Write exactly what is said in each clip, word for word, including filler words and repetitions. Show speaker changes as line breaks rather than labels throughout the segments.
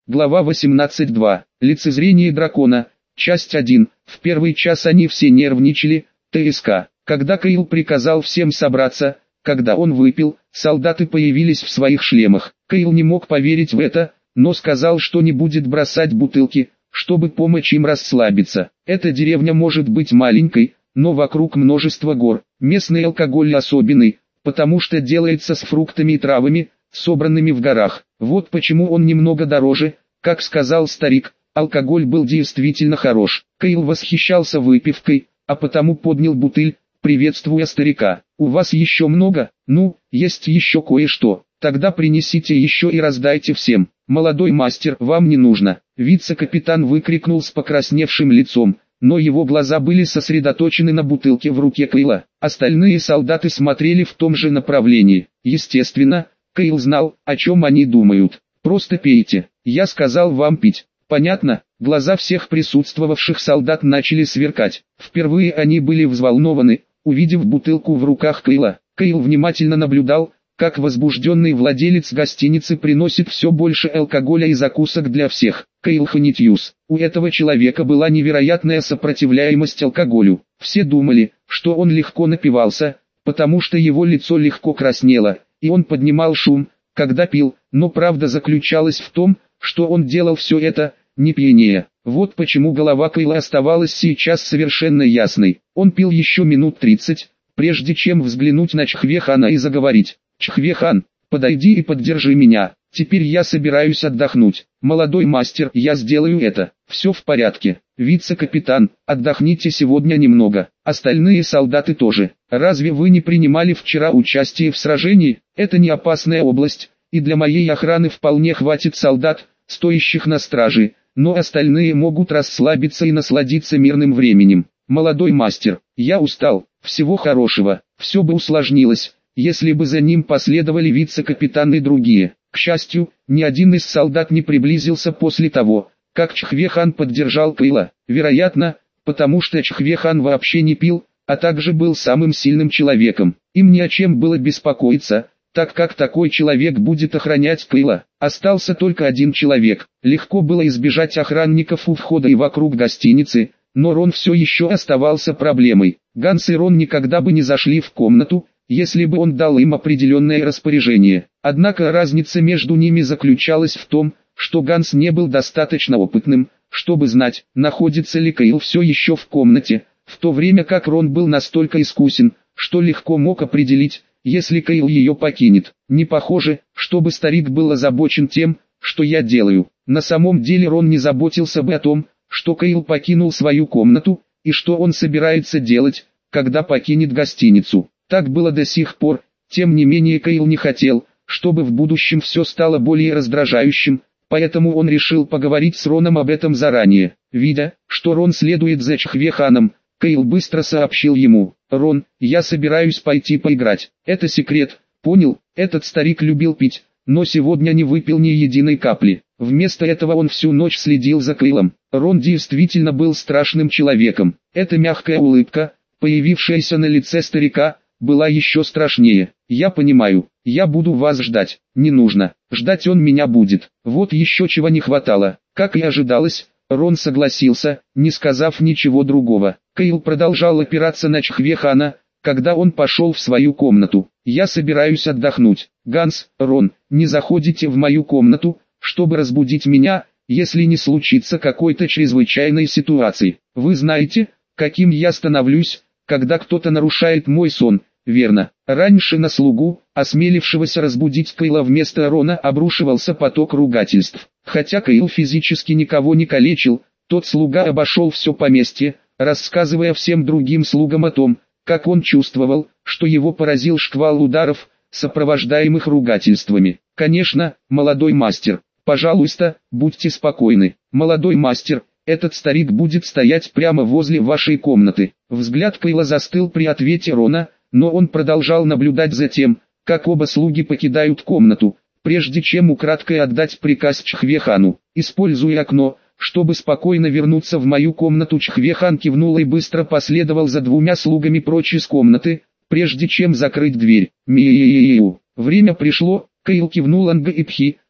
Глава восемнадцать два. Лицезрение дракона. Часть один. В первый час они все нервничали. ТСК. Когда Кайл приказал всем собраться, когда он выпил, солдаты появились в своих шлемах. Кайл не мог поверить в это, но сказал, что не будет бросать бутылки, чтобы помочь им расслабиться. Эта деревня может быть маленькой, но вокруг множество гор. Местный алкоголь особенный, потому что делается с фруктами и травами, собранными в горах. Вот почему он немного дороже, как сказал старик. Алкоголь был действительно хорош. Кайл восхищался выпивкой, а потому поднял бутыль, приветствуя старика. «У вас еще много? Ну, есть еще кое-что. Тогда принесите еще и раздайте всем». «Молодой мастер, вам не нужно», — вице-капитан выкрикнул с покрасневшим лицом, но его глаза были сосредоточены на бутылке в руке Кайла. Остальные солдаты смотрели в том же направлении. Естественно, Кайл знал, о чем они думают. «Просто пейте. Я сказал вам пить. Понятно?» Глаза всех присутствовавших солдат начали сверкать. Впервые они были взволнованы, увидев бутылку в руках Кайла. Кайл внимательно наблюдал, как возбужденный владелец гостиницы приносит все больше алкоголя и закусок для всех. Кайл Ханитьюс. У этого человека была невероятная сопротивляемость алкоголю. Все думали, что он легко напивался, потому что его лицо легко краснело, и он поднимал шум, когда пил, но правда заключалась в том, что он делал все это, не пьянее. Вот почему голова Кайла оставалась сейчас совершенно ясной. Он пил еще минут тридцать, прежде чем взглянуть на Чхве-хана и заговорить. «Чхве-хан, подойди и поддержи меня, теперь я собираюсь отдохнуть. Молодой мастер, я сделаю это, все в порядке. Вице-капитан, отдохните сегодня немного, остальные солдаты тоже. Разве вы не принимали вчера участие в сражении? Это не опасная область, и для моей охраны вполне хватит солдат, стоящих на страже, но остальные могут расслабиться и насладиться мирным временем. Молодой мастер, я устал, всего хорошего». Все бы усложнилось, если бы за ним последовали вице-капитаны и другие. К счастью, ни один из солдат не приблизился после того, как Чхве-хан поддержал Кайла. Вероятно, потому что Чхве-хан вообще не пил, а также был самым сильным человеком. Им не о чем было беспокоиться, так как такой человек будет охранять Кайла. Остался только один человек. Легко было избежать охранников у входа и вокруг гостиницы, но Рон все еще оставался проблемой. Ганс и Рон никогда бы не зашли в комнату, если бы он дал им определенное распоряжение. Однако разница между ними заключалась в том, что Ганс не был достаточно опытным, чтобы знать, находится ли Кайл все еще в комнате, в то время как Рон был настолько искусен, что легко мог определить, если Кайл ее покинет. Не похоже, чтобы старик был озабочен тем, что я делаю. На самом деле Рон не заботился бы о том, что Кайл покинул свою комнату, и что он собирается делать, когда покинет гостиницу. Так было до сих пор, тем не менее Кайл не хотел, чтобы в будущем все стало более раздражающим, поэтому он решил поговорить с Роном об этом заранее. Видя, что Рон следует за Чхве-ханом, Кайл быстро сообщил ему: «Рон, я собираюсь пойти поиграть. Это секрет, понял?» Этот старик любил пить, но сегодня не выпил ни единой капли. Вместо этого он всю ночь следил за Кайлом. Рон действительно был страшным человеком. Эта мягкая улыбка, появившаяся на лице старика, была еще страшнее. «Я понимаю, я буду вас ждать». «Не нужно, ждать он меня будет. Вот еще чего не хватало». Как и ожидалось, Рон согласился, не сказав ничего другого. Кайл продолжал опираться на Чхве-хана, когда он пошел в свою комнату. «Я собираюсь отдохнуть. Ганс, Рон, не заходите в мою комнату, чтобы разбудить меня, если не случится какой-то чрезвычайной ситуации. Вы знаете, каким я становлюсь, когда кто-то нарушает мой сон». Верно. Раньше на слугу, осмелившегося разбудить Кайла вместо Рона, обрушивался поток ругательств. Хотя Кайл физически никого не калечил, тот слуга обошел все поместье, рассказывая всем другим слугам о том, как он чувствовал, что его поразил шквал ударов, сопровождаемых ругательствами. «Конечно, молодой мастер, пожалуйста, будьте спокойны. Молодой мастер, этот старик будет стоять прямо возле вашей комнаты». Взгляд Кайла застыл при ответе Рона, но он продолжал наблюдать за тем, как оба слуги покидают комнату, прежде чем украдкой отдать приказ Чхве-хану. «Используя окно, чтобы спокойно вернуться в мою комнату». Чхве-хан кивнул и быстро последовал за двумя слугами прочь из комнаты, прежде чем закрыть дверь. «Ми-и-и-и-у». Время пришло, Кайл кивнул Анга и Пхи,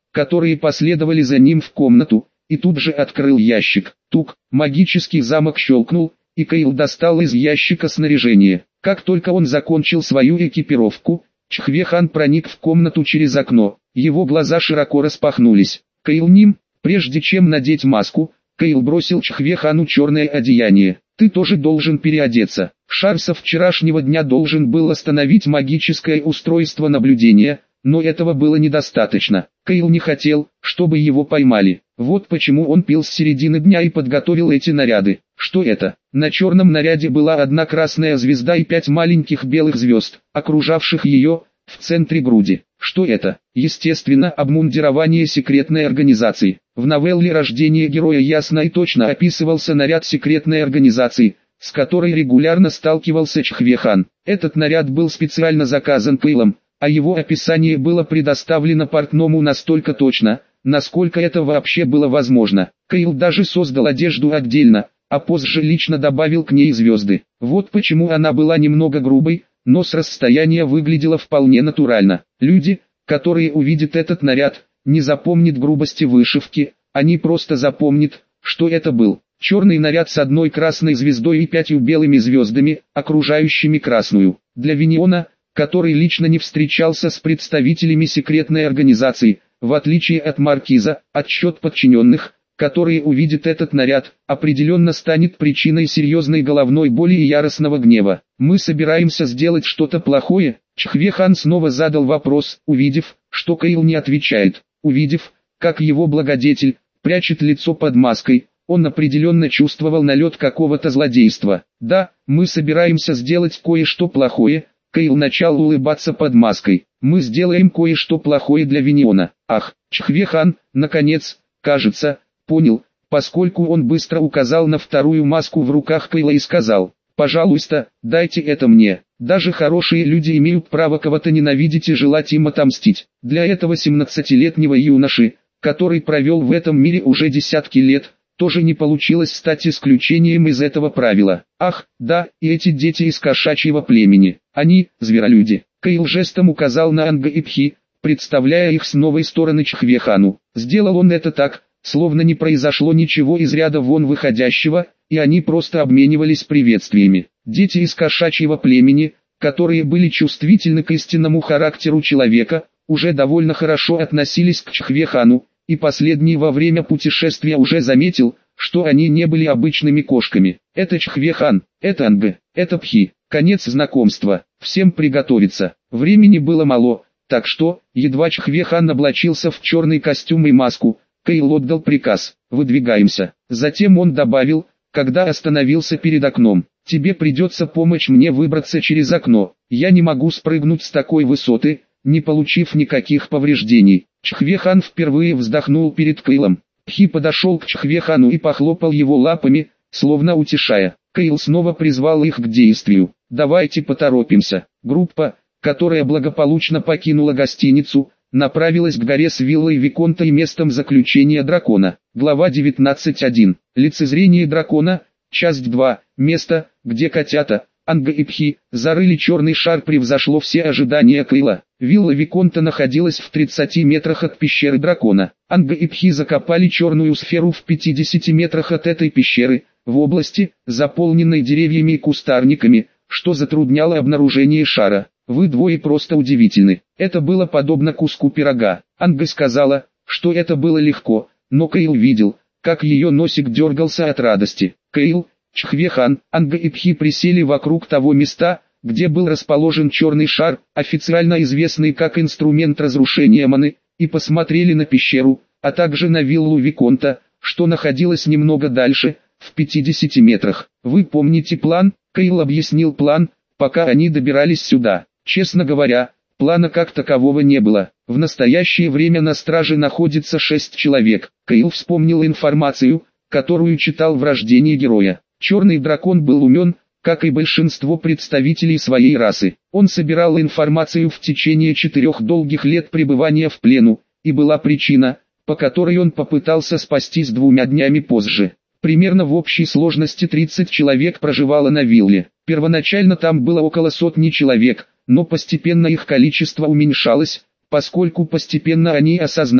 которые последовали за ним в комнату, и тут же открыл ящик. Тук, магический замок щелкнул, и Кайл достал из ящика снаряжение. Как только он закончил свою экипировку, Чхве-хан проник в комнату через окно. Его глаза широко распахнулись. «Кайл Ним, прежде чем надеть маску», Кайл бросил Чхве-хану черное одеяние. «Ты тоже должен переодеться. Шар со вчерашнего дня должен был остановить магическое устройство наблюдения, но этого было недостаточно. Кайл не хотел, чтобы его поймали. Вот почему он пил с середины дня и подготовил эти наряды. Что это? На черном наряде была одна красная звезда и пять маленьких белых звезд, окружавших ее, в центре груди. Что это? Естественно, обмундирование секретной организации. В новелле «Рождение героя» ясно и точно описывался наряд секретной организации, с которой регулярно сталкивался Чхве-хан. Этот наряд был специально заказан Кайлом, а его описание было предоставлено портному настолько точно, насколько это вообще было возможно. Кайл даже создал одежду отдельно, а позже лично добавил к ней звезды. Вот почему она была немного грубой, но с расстояния выглядела вполне натурально. Люди, которые увидят этот наряд, не запомнят грубости вышивки, они просто запомнят, что это был черный наряд с одной красной звездой и пятью белыми звездами, окружающими красную. Для Виниона, который лично не встречался с представителями секретной организации, в отличие от Маркиза, отсчет подчиненных, которые увидят этот наряд, определенно станет причиной серьезной головной боли и яростного гнева. «Мы собираемся сделать что-то плохое?» Чхве-хан снова задал вопрос, увидев, что Кайл не отвечает. Увидев, как его благодетель прячет лицо под маской, он определенно чувствовал налет какого-то злодейства. «Да, мы собираемся сделать кое-что плохое». Кайл начал улыбаться под маской. «Мы сделаем кое-что плохое для Виниона». «Ах!» Чхве-хан, наконец, кажется, понял, поскольку он быстро указал на вторую маску в руках Кайла и сказал: «Пожалуйста, дайте это мне. Даже хорошие люди имеют право кого-то ненавидеть и желать им отомстить». Для этого семнадцатилетнего юноши, который провел в этом мире уже десятки лет, тоже не получилось стать исключением из этого правила. «Ах, да, и эти дети из кошачьего племени. Они, зверолюди». Кайл жестом указал на Анга и Пхи, представляя их с новой стороны Чхве-хану. Сделал он это так, словно не произошло ничего из ряда вон выходящего, и они просто обменивались приветствиями. Дети из кошачьего племени, которые были чувствительны к истинному характеру человека, уже довольно хорошо относились к Чхве-хану, и последний во время путешествия уже заметил, что они не были обычными кошками. Это Чхве-хан, это Анга, это Пхи. Конец знакомства. Всем приготовиться. Времени было мало, так что, едва Чхве-хан облачился в черный костюм и маску, Кайл отдал приказ: «Выдвигаемся». Затем он добавил, когда остановился перед окном: «Тебе придется помочь мне выбраться через окно. Я не могу спрыгнуть с такой высоты, не получив никаких повреждений». Чхве-хан впервые вздохнул перед Кайлом. Пхи подошел к Чхве-хану и похлопал его лапами, словно утешая. Кайл снова призвал их к действию. «Давайте поторопимся». Группа, которая благополучно покинула гостиницу, направилась к горе с виллой Виконта и местом заключения дракона. Глава девятнадцать один. Лицезрение дракона. Часть два. Место, где котята, Анга и Пхи, зарыли черный шар, превзошло все ожидания Кайла. Вилла Виконта находилась в тридцати метрах от пещеры дракона. Анга и Пхи закопали черную сферу в пятидесяти метрах от этой пещеры, в области, заполненной деревьями и кустарниками, что затрудняло обнаружение шара. «Вы двое просто удивительны». Это было подобно куску пирога. Анга сказала, что это было легко, но Кайл видел, как ее носик дергался от радости. Кайл, Чхве-хан, Анга и Пхи присели вокруг того места, где был расположен черный шар, официально известный как инструмент разрушения маны, и посмотрели на пещеру, а также на виллу Виконта, что находилась немного дальше, в пятидесяти метрах. «Вы помните план?» Кайл объяснил план, пока они добирались сюда. Честно говоря, плана как такового не было. В настоящее время на страже находится шесть человек. Кайл вспомнил информацию, которую читал в «Рождении героя». Черный дракон был умен, как и большинство представителей своей расы. Он собирал информацию в течение четырех долгих лет пребывания в плену, и была причина, по которой он попытался спастись двумя днями позже. Примерно в общей сложности тридцать человек проживало на вилле. Первоначально там было около сотни человек, но постепенно их количество уменьшалось, поскольку постепенно они осознали,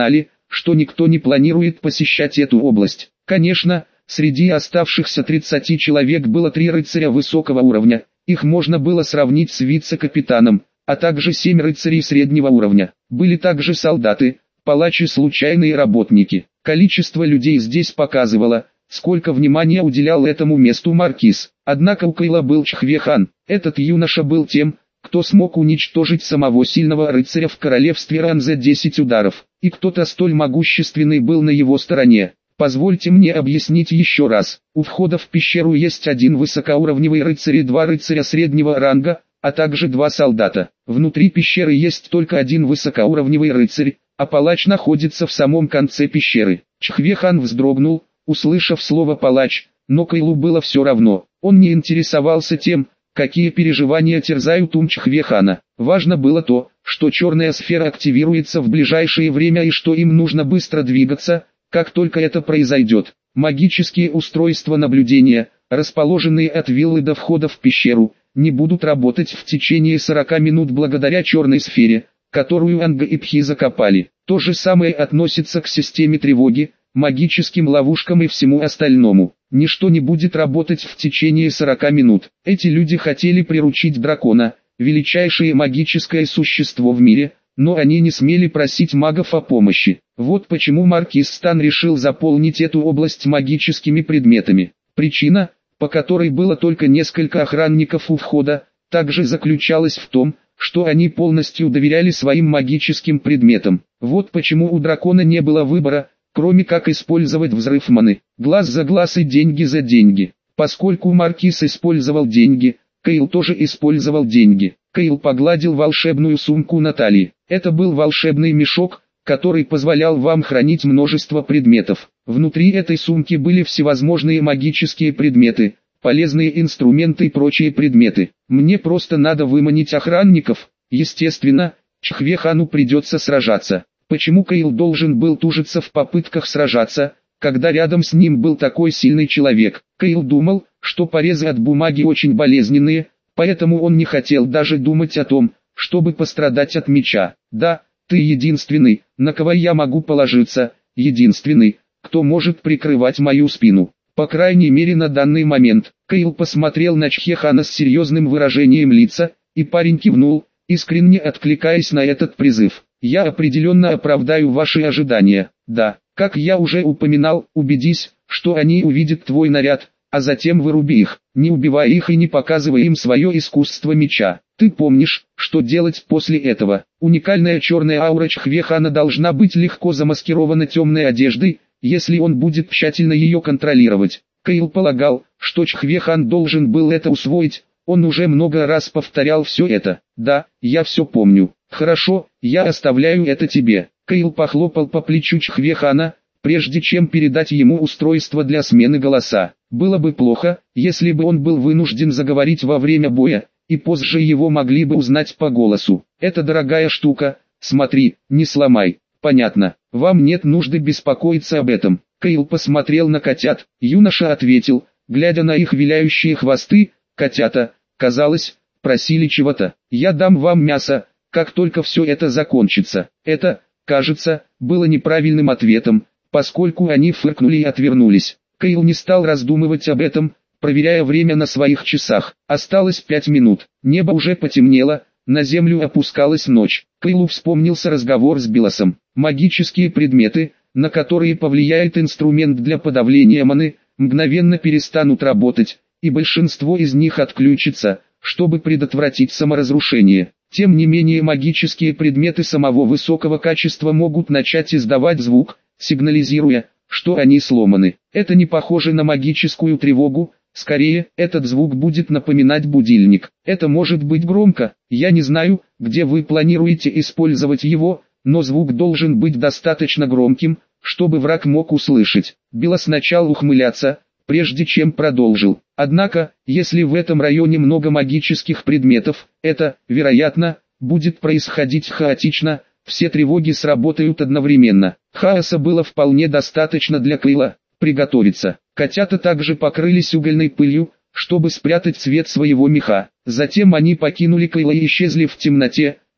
что никто не планирует посещать эту область. Конечно, среди оставшихся тридцати человек было три рыцаря высокого уровня, их можно было сравнить с вице-капитаном, а также семь рыцарей среднего уровня. Были также солдаты, палачи, случайные работники. Количество людей здесь показывало, сколько внимания уделял этому месту маркиз. Однако у Кейла был Чхве-хан. Этот юноша был тем, кто смог уничтожить самого сильного рыцаря в королевстве Ран за десять ударов, и кто-то столь могущественный был на его стороне. Позвольте мне объяснить еще раз. У входа в пещеру есть один высокоуровневый рыцарь и два рыцаря среднего ранга, а также два солдата. Внутри пещеры есть только один высокоуровневый рыцарь, а палач находится в самом конце пещеры. Чхве-хан вздрогнул, услышав слово «палач», но Кейлу было все равно. Он не интересовался тем, какие переживания терзают ум Чхве-хана. Важно было то, что черная сфера активируется в ближайшее время и что им нужно быстро двигаться, как только это произойдет. Магические устройства наблюдения, расположенные от виллы до входа в пещеру, не будут работать в течение сорока минут благодаря черной сфере, которую Анга и Пхи закопали. То же самое относится к системе тревоги, магическим ловушкам и всему остальному. Ничто не будет работать в течение сорока минут. Эти люди хотели приручить дракона, величайшее магическое существо в мире, но они не смели просить магов о помощи. Вот почему маркиз Стан решил заполнить эту область магическими предметами. Причина, по которой было только несколько охранников у входа, также заключалась в том, что они полностью доверяли своим магическим предметам. Вот почему у дракона не было выбора, кроме как использовать взрыв маны. Глаз за глаз и деньги за деньги. Поскольку маркиз использовал деньги, Кейл тоже использовал деньги. Кейл погладил волшебную сумку на талии. Это был волшебный мешок, который позволял вам хранить множество предметов. Внутри этой сумки были всевозможные магические предметы, полезные инструменты и прочие предметы. Мне просто надо выманить охранников. Естественно, Чхве-хану придется сражаться. Почему Кейл должен был тужиться в попытках сражаться, когда рядом с ним был такой сильный человек? Кейл думал, что порезы от бумаги очень болезненные, поэтому он не хотел даже думать о том, чтобы пострадать от меча. Да, ты единственный, на кого я могу положиться, единственный, кто может прикрывать мою спину. По крайней мере на данный момент. Кейл посмотрел на Чхве-хана с серьезным выражением лица, и парень кивнул, искренне откликаясь на этот призыв. Я определенно оправдаю ваши ожидания. Да, как я уже упоминал, убедись, что они увидят твой наряд, а затем выруби их, не убивая их и не показывая им свое искусство меча. Ты помнишь, что делать после этого. Уникальная черная аура Чхве-хана должна быть легко замаскирована темной одеждой, если он будет тщательно ее контролировать. Кейл полагал, что Чхве-хан должен был это усвоить, он уже много раз повторял все это. Да, я все помню. Хорошо, я оставляю это тебе. Кейл похлопал по плечу Чхве-хана, прежде чем передать ему устройство для смены голоса. Было бы плохо, если бы он был вынужден заговорить во время боя, и позже его могли бы узнать по голосу. Это дорогая штука, смотри, не сломай. Понятно, вам нет нужды беспокоиться об этом. Кейл посмотрел на котят. Юноша ответил, глядя на их виляющие хвосты, котята, казалось, просили чего-то. Я дам вам мясо, как только все это закончится. Это, кажется, было неправильным ответом, поскольку они фыркнули и отвернулись. Кейл не стал раздумывать об этом, проверяя время на своих часах. Осталось пять минут. Небо уже потемнело, на землю опускалась ночь. Кейлу вспомнился разговор с Билосом. Магические предметы, на которые повлияет инструмент для подавления маны, мгновенно перестанут работать, и большинство из них отключится, чтобы предотвратить саморазрушение. Тем не менее магические предметы самого высокого качества могут начать издавать звук, сигнализируя, что они сломаны. Это не похоже на магическую тревогу, скорее, этот звук будет напоминать будильник. Это может быть громко, я не знаю, где вы планируете использовать его, но звук должен быть достаточно громким, чтобы враг мог услышать. Билос начал ухмыляться, прежде чем продолжил. Однако, если в этом районе много магических предметов, это, вероятно, будет происходить хаотично, все тревоги сработают одновременно. Хаоса было вполне достаточно для Кейла приготовиться. Котята также покрылись угольной пылью, чтобы спрятать цвет своего меха. Затем они покинули Кейла и исчезли в темноте,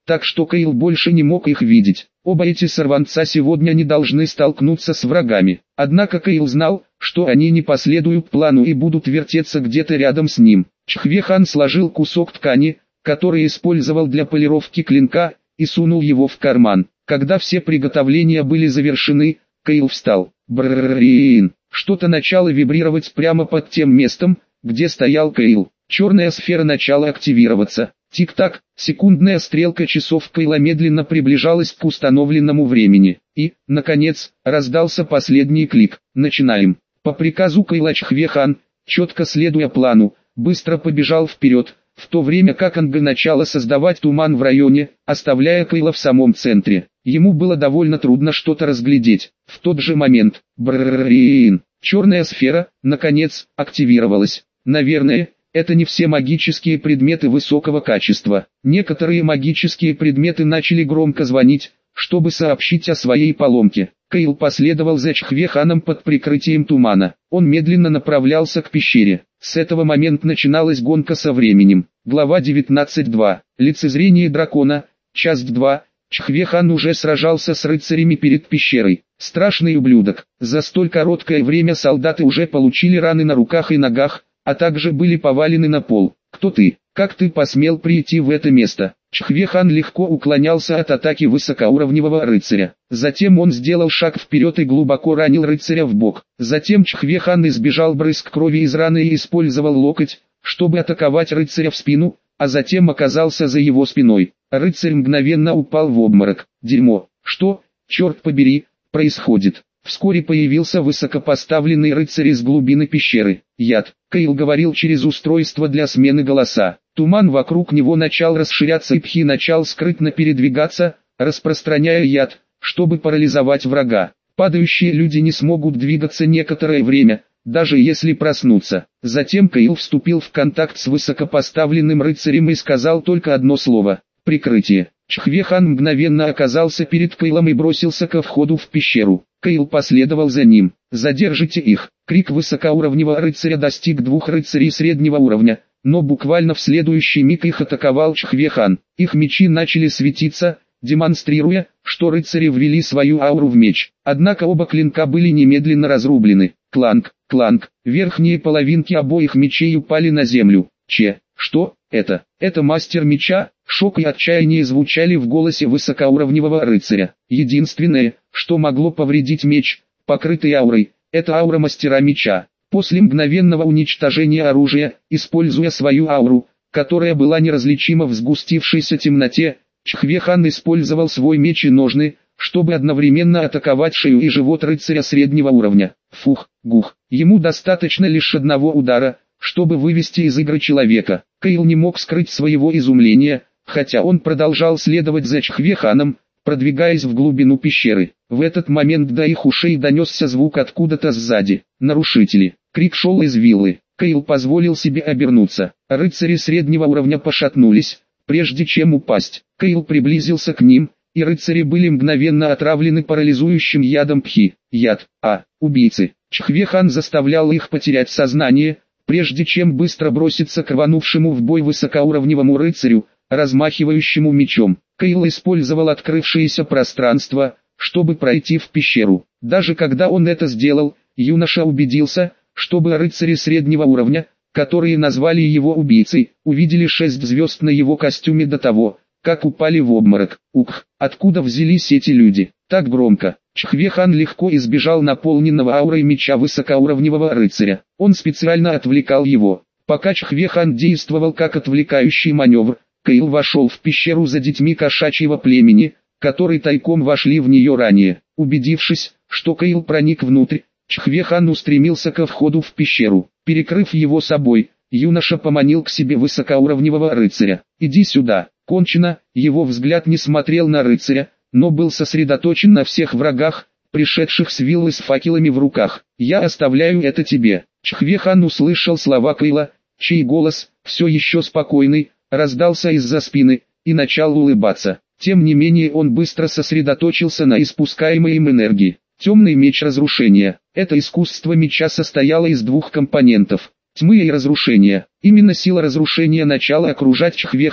так что Кайл больше не мог их видеть. Оба эти сорванца сегодня не должны столкнуться с врагами. Однако Кайл знал, что они не последуют плану и будут вертеться где-то рядом с ним. Чхве-хан сложил кусок ткани, который использовал для полировки клинка, и сунул его в карман. Когда все приготовления были завершены, Кайл встал. Брррррин. Что-то начало вибрировать прямо под тем местом, где стоял Кайл. Черная сфера начала активироваться. Тик-так, секундная стрелка часов Кайла медленно приближалась к установленному времени. И, наконец, раздался последний клик. Начинаем. По приказу Кайла Чхве-хан, четко следуя плану, быстро побежал вперед, в то время как Анга начала создавать туман в районе, оставляя Кайла в самом центре. Ему было довольно трудно что-то разглядеть. В тот же момент, брррррин, черная сфера, наконец, активировалась. Наверное, это не все магические предметы высокого качества. Некоторые магические предметы начали громко звонить, чтобы сообщить о своей поломке. Кайл последовал за Чхве-ханом под прикрытием тумана. Он медленно направлялся к пещере. С этого момента начиналась гонка со временем. Глава девятнадцать два. Лицезрение дракона. Часть два. Чхве-хан уже сражался с рыцарями перед пещерой. Страшный ублюдок. За столь короткое время солдаты уже получили раны на руках и ногах, а также были повалены на пол. «Кто ты? Как ты посмел прийти в это место?» Чхве-хан легко уклонялся от атаки высокоуровневого рыцаря. Затем он сделал шаг вперед и глубоко ранил рыцаря в бок. Затем Чхве-хан избежал брызг крови из раны и использовал локоть, чтобы атаковать рыцаря в спину, а затем оказался за его спиной. Рыцарь мгновенно упал в обморок. Дерьмо. Что, черт побери, происходит? Вскоре появился высокопоставленный рыцарь из глубины пещеры. Яд. Кайл говорил через устройство для смены голоса. Туман вокруг него начал расширяться и Пхи начал скрытно передвигаться, распространяя яд, чтобы парализовать врага. Падающие люди не смогут двигаться некоторое время, даже если проснутся. Затем Кайл вступил в контакт с высокопоставленным рыцарем и сказал только одно слово – прикрытие. Чхве-хан мгновенно оказался перед Кайлом и бросился ко входу в пещеру. Кайл последовал за ним. «Задержите их!» Крик высокоуровневого рыцаря достиг двух рыцарей среднего уровня, но буквально в следующий миг их атаковал Чхве-хан. Их мечи начали светиться, демонстрируя, что рыцари ввели свою ауру в меч. Однако оба клинка были немедленно разрублены. Кланк, кланк, верхние половинки обоих мечей упали на землю. Че, что это? Это мастер меча? Шок и отчаяние звучали в голосе высокоуровневого рыцаря. Единственное, что могло повредить меч, покрытый аурой, это аура мастера меча. После мгновенного уничтожения оружия, используя свою ауру, которая была неразличима в сгустившейся темноте, Чхве-хан использовал свой меч и ножны, чтобы одновременно атаковать шею и живот рыцаря среднего уровня. Фух, гух, ему достаточно лишь одного удара, чтобы вывести из игры человека. Кайл не мог скрыть своего изумления, хотя он продолжал следовать за Чхве-ханом, продвигаясь в глубину пещеры. В этот момент до их ушей донесся звук откуда-то сзади. «Нарушители!» Крик шел из виллы. Кайл позволил себе обернуться. Рыцари среднего уровня пошатнулись, прежде чем упасть. Кайл приблизился к ним, и рыцари были мгновенно отравлены парализующим ядом Пхи. Яд. А. Убийцы. Чхве-хан заставлял их потерять сознание, прежде чем быстро броситься к рванувшему в бой высокоуровневому рыцарю, размахивающему мечом. Кайл использовал открывшееся пространство, чтобы пройти в пещеру. Даже когда он это сделал, юноша убедился, чтобы рыцари среднего уровня, которые назвали его убийцей, увидели шесть звезд на его костюме до того, как упали в обморок. Ух, откуда взялись эти люди? Так громко. Чхве-хан легко избежал наполненного аурой меча высокоуровневого рыцаря. Он специально отвлекал его. Пока Чхве-хан действовал как отвлекающий маневр, Кайл вошел в пещеру за детьми кошачьего племени, которые тайком вошли в нее ранее. Убедившись, что Кайл проник внутрь, Чхве-хан устремился ко входу в пещеру. Перекрыв его собой, юноша поманил к себе высокоуровневого рыцаря. «Иди сюда». Кончено, его взгляд не смотрел на рыцаря, но был сосредоточен на всех врагах, пришедших с виллы с факелами в руках. «Я оставляю это тебе». Чхве-хан услышал слова Кайла, чей голос, все еще спокойный, раздался из-за спины, и начал улыбаться. Тем не менее он быстро сосредоточился на испускаемой им энергии. Темный меч разрушения. Это искусство меча состояло из двух компонентов. Тьмы и разрушения. Именно сила разрушения начала окружать Чхве-хана.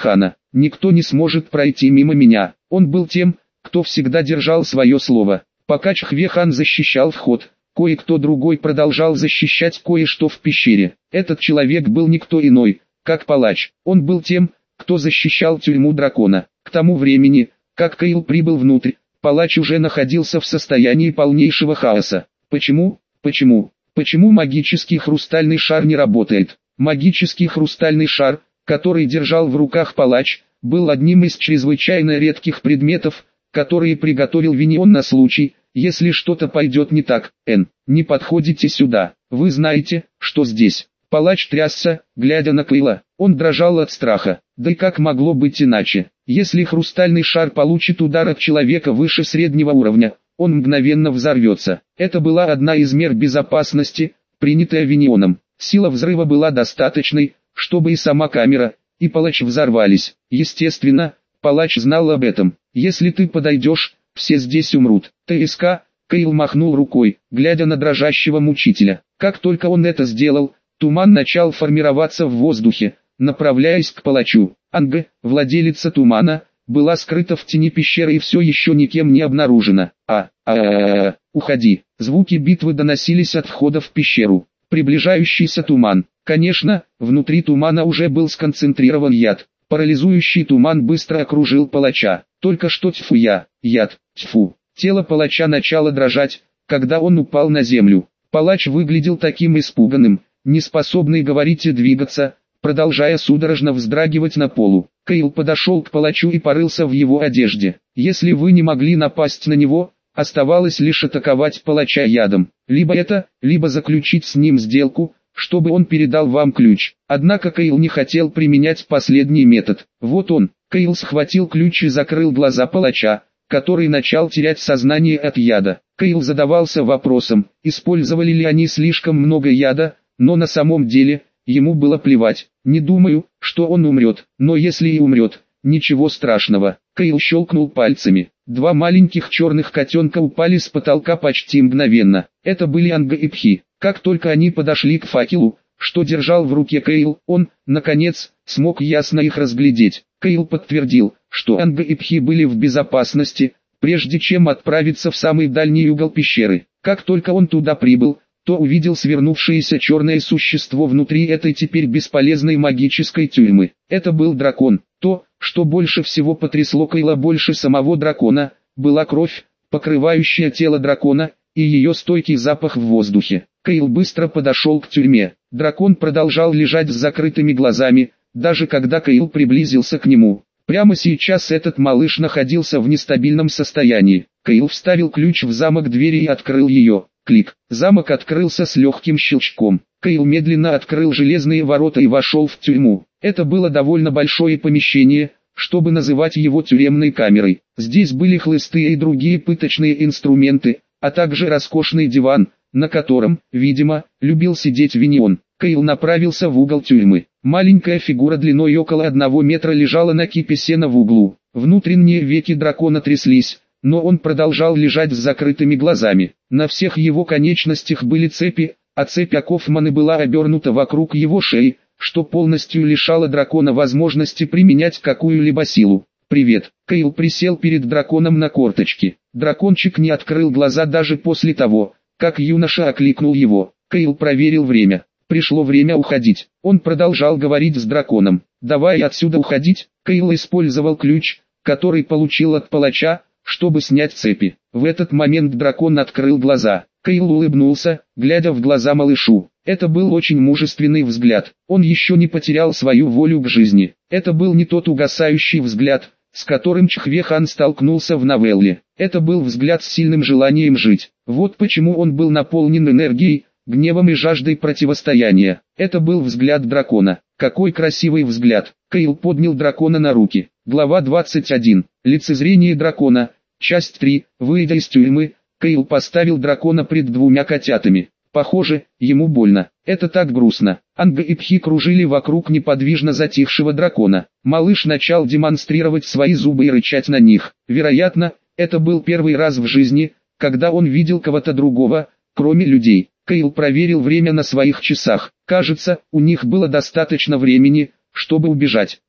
никто не сможет пройти мимо меня. Он был тем, кто всегда держал свое слово. Пока Чхве-хан защищал вход, кое-кто другой продолжал защищать кое-что в пещере. Этот человек был никто иной, как палач. Он был тем, кто защищал тюрьму дракона. К тому времени, как Кейл прибыл внутрь, палач уже находился в состоянии полнейшего хаоса. Почему? Почему? Почему магический хрустальный шар не работает? Магический хрустальный шар, который держал в руках палач, был одним из чрезвычайно редких предметов, которые приготовил Виньон на случай, если что-то пойдет не так. Н. Не подходите сюда, вы знаете, что здесь. Палач трясся, глядя на Кейла. Он дрожал от страха. Да и как могло быть иначе? Если хрустальный шар получит удар от человека выше среднего уровня, он мгновенно взорвется. Это была одна из мер безопасности, принятая Виньоном. Сила взрыва была достаточной, чтобы и сама камера, и палач взорвались. Естественно, палач знал об этом. Если ты подойдешь, все здесь умрут. ТСК, Кейл махнул рукой, глядя на дрожащего мучителя. Как только он это сделал, туман начал формироваться в воздухе, направляясь к палачу. Анга, владелица тумана, была скрыта в тени пещеры и все еще никем не обнаружена. А, а, а, а, уходи. Звуки битвы доносились от входа в пещеру. Приближающийся туман. Конечно, внутри тумана уже был сконцентрирован яд. Парализующий туман быстро окружил палача. Только что тьфу я, яд, тьфу. Тело палача начало дрожать, когда он упал на землю. Палач выглядел таким испуганным, неспособный говорить и двигаться, продолжая судорожно вздрагивать на полу. Кейл подошел к палачу и порылся в его одежде. Если вы не могли напасть на него, оставалось лишь атаковать палача ядом. Либо это, либо заключить с ним сделку, чтобы он передал вам ключ. Однако Кейл не хотел применять последний метод. Вот он. Кейл схватил ключ и закрыл глаза палача, который начал терять сознание от яда. Кейл задавался вопросом, использовали ли они слишком много яда, но на самом деле, ему было плевать. Не думаю, что он умрет, но если и умрет, ничего страшного. Кейл щелкнул пальцами. Два маленьких черных котенка упали с потолка почти мгновенно. Это были Анга и Пхи. Как только они подошли к факелу, что держал в руке Кейл, он, наконец, смог ясно их разглядеть. Кейл подтвердил, что Анга и Пхи были в безопасности, прежде чем отправиться в самый дальний угол пещеры. Как только он туда прибыл, то увидел свернувшееся черное существо внутри этой теперь бесполезной магической тюрьмы. Это был дракон. То, что больше всего потрясло Кейла больше самого дракона, была кровь, покрывающая тело дракона, и ее стойкий запах в воздухе. Кейл быстро подошел к тюрьме. Дракон продолжал лежать с закрытыми глазами, даже когда Кейл приблизился к нему. Прямо сейчас этот малыш находился в нестабильном состоянии. Кейл вставил ключ в замок двери и открыл ее. Клик. Замок открылся с легким щелчком. Кейл медленно открыл железные ворота и вошел в тюрьму. Это было довольно большое помещение, чтобы называть его тюремной камерой. Здесь были хлысты и другие пыточные инструменты, а также роскошный диван, на котором, видимо, любил сидеть Виньон. Кейл направился в угол тюрьмы. Маленькая фигура длиной около одного метра лежала на кипе сена в углу. Внутренние веки дракона тряслись, но он продолжал лежать с закрытыми глазами. На всех его конечностях были цепи, а цепь Акофмана была обернута вокруг его шеи, что полностью лишало дракона возможности применять какую-либо силу. «Привет!» Кейл присел перед драконом на корточки. Дракончик не открыл глаза даже после того, как юноша окликнул его. Кейл проверил время. Пришло время уходить. Он продолжал говорить с драконом. «Давай отсюда уходить». Кейл использовал ключ, который получил от палача, чтобы снять цепи. В этот момент дракон открыл глаза. Кейл улыбнулся, глядя в глаза малышу. Это был очень мужественный взгляд. Он еще не потерял свою волю к жизни. Это был не тот угасающий взгляд, с которым Чхве-хан столкнулся в новелле. Это был взгляд с сильным желанием жить. Вот почему он был наполнен энергией, гневом и жаждой противостояния. Это был взгляд дракона. Какой красивый взгляд. Кейл поднял дракона на руки. Глава двадцать один. Лицезрение дракона. Часть три. Выйдя из тюрьмы, Кейл поставил дракона пред двумя котятами. Похоже, ему больно. Это так грустно. Анга и Пхи кружили вокруг неподвижно затихшего дракона. Малыш начал демонстрировать свои зубы и рычать на них. Вероятно, это был первый раз в жизни, когда он видел кого-то другого, кроме людей. Кейл проверил время на своих часах. Кажется, у них было достаточно времени, чтобы убежать.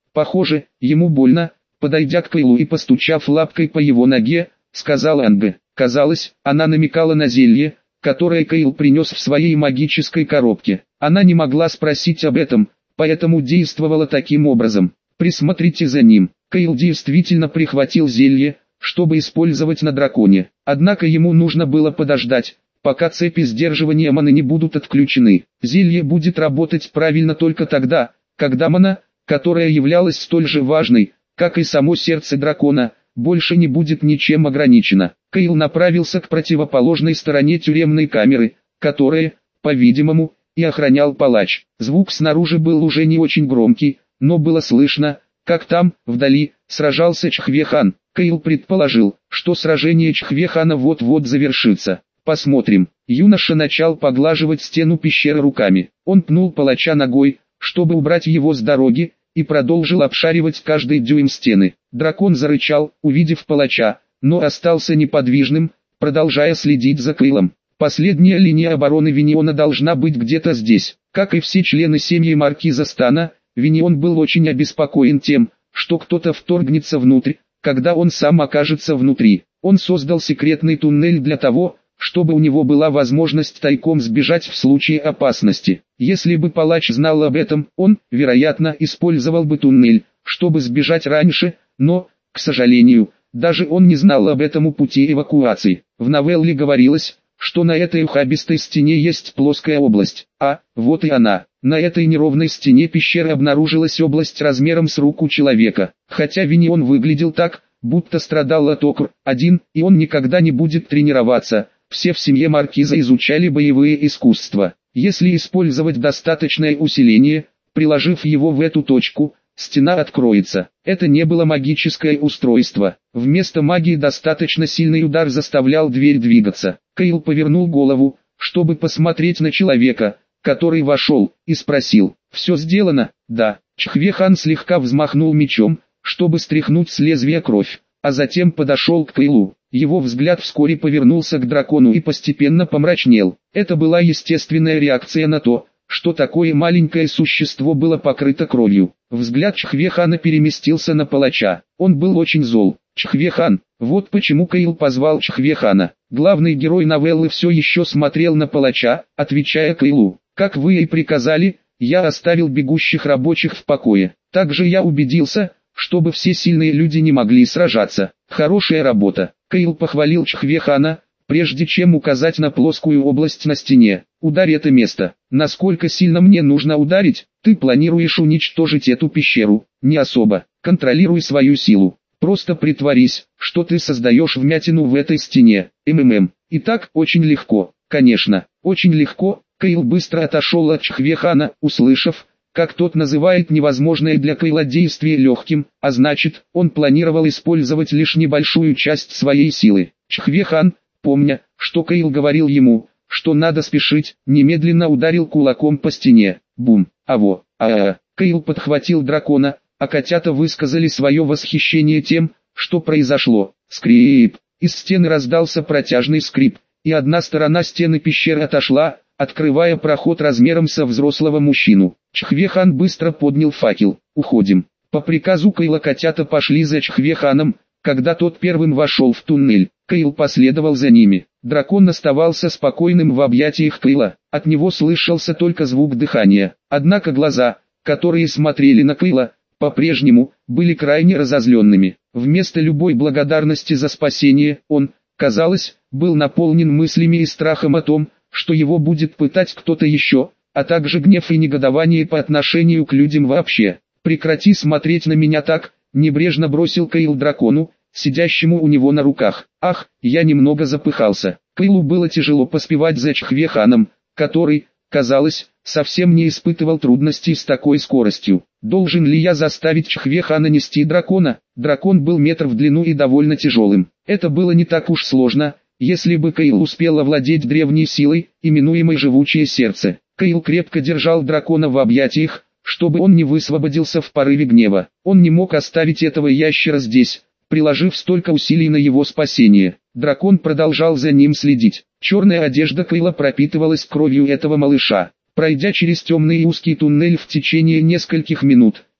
Похоже, ему больно. Подойдя к Кайлу и постучав лапкой по его ноге, сказал Анга. Казалось, она намекала на зелье, которое Кайл принес в своей магической коробке. Она не могла спросить об этом, поэтому действовала таким образом. Присмотрите за ним. Кайл действительно прихватил зелье, чтобы использовать на драконе. Однако ему нужно было подождать, пока цепи сдерживания маны не будут отключены. Зелье будет работать правильно только тогда, когда мана, которая являлась столь же важной, как и само сердце дракона, больше не будет ничем ограничена. Кайл направился к противоположной стороне тюремной камеры, которая, по-видимому, и охранял палач. Звук снаружи был уже не очень громкий, но было слышно, как там, вдали, сражался Чхве-хан. Кайл предположил, что сражение Чхве-хана вот-вот завершится. Посмотрим. Юноша начал поглаживать стену пещеры руками. Он пнул палача ногой, чтобы убрать его с дороги, и продолжил обшаривать каждый дюйм стены. Дракон зарычал, увидев палача, но остался неподвижным, продолжая следить за Кайлом. Последняя линия обороны Виниона должна быть где-то здесь. Как и все члены семьи маркиза Стана, Винион был очень обеспокоен тем, что кто-то вторгнется внутрь, когда он сам окажется внутри. Он создал секретный туннель для того, чтобы у него была возможность тайком сбежать в случае опасности. Если бы палач знал об этом, он, вероятно, использовал бы туннель, чтобы сбежать раньше, но, к сожалению, даже он не знал об этом пути эвакуации. В новелле говорилось, что на этой ухабистой стене есть плоская область, а, вот и она. На этой неровной стене пещеры обнаружилась область размером с руку человека. Хотя Винион выглядел так, будто страдал от окр, один, и он никогда не будет тренироваться. Все в семье маркиза изучали боевые искусства. Если использовать достаточное усиление, приложив его в эту точку, стена откроется. Это не было магическое устройство. Вместо магии достаточно сильный удар заставлял дверь двигаться. Кайл повернул голову, чтобы посмотреть на человека, который вошел, и спросил: «Все сделано?» «Да». Чхве-хан слегка взмахнул мечом, чтобы стряхнуть с лезвия кровь, а затем подошел к Кайлу. Его взгляд вскоре повернулся к дракону и постепенно помрачнел. Это была естественная реакция на то, что такое маленькое существо было покрыто кровью. Взгляд Чхве-хана переместился на палача. Он был очень зол. Чхве-хан. Вот почему Кайл позвал Чхве-хана. Главный герой новеллы все еще смотрел на палача, отвечая Кайлу: «Как вы и приказали, я оставил бегущих рабочих в покое. Также я убедился, чтобы все сильные люди не могли сражаться. Хорошая работа». Кайл похвалил Чхве-хана, прежде чем указать на плоскую область на стене. «Ударь это место. Насколько сильно мне нужно ударить? Ты планируешь уничтожить эту пещеру?» «Не особо. Контролируй свою силу. Просто притворись, что ты создаешь вмятину в этой стене. МММ. И так очень легко». «Конечно, очень легко». Кайл быстро отошел от Чхве-хана, услышав, как тот называет невозможное для Кайла действие легким, а значит, он планировал использовать лишь небольшую часть своей силы. Чхве-хан, помня, что Кайл говорил ему, что надо спешить, немедленно ударил кулаком по стене. Бум, аво, а-а-а. Кайл подхватил дракона, а котята высказали свое восхищение тем, что произошло. Скрип. Из стены раздался протяжный скрип, и одна сторона стены пещеры отошла, открывая проход размером со взрослого мужчину. Чхве-хан быстро поднял факел. «Уходим». По приказу Кайла котята пошли за Чхве-ханом, когда тот первым вошел в туннель. Кайл последовал за ними. Дракон оставался спокойным в объятиях Кайла. От него слышался только звук дыхания. Однако глаза, которые смотрели на Кайла, по-прежнему, были крайне разозленными. Вместо любой благодарности за спасение, он, казалось, был наполнен мыслями и страхом о том, что его будет пытать кто-то еще, а также гнев и негодование по отношению к людям вообще. «Прекрати смотреть на меня так», — небрежно бросил Кайл дракону, сидящему у него на руках. «Ах, я немного запыхался». Кайлу было тяжело поспевать за Чхве-ханом, который, казалось, совсем не испытывал трудностей с такой скоростью. Должен ли я заставить Чхве-хана нести дракона? Дракон был метр в длину и довольно тяжелым. Это было не так уж сложно, если бы Кайл успел овладеть древней силой, именуемой живучее сердце. Кайл крепко держал дракона в объятиях, чтобы он не высвободился в порыве гнева. Он не мог оставить этого ящера здесь, приложив столько усилий на его спасение. Дракон продолжал за ним следить. Черная одежда Кайла пропитывалась кровью этого малыша. Пройдя через темный и узкий туннель в течение нескольких минут,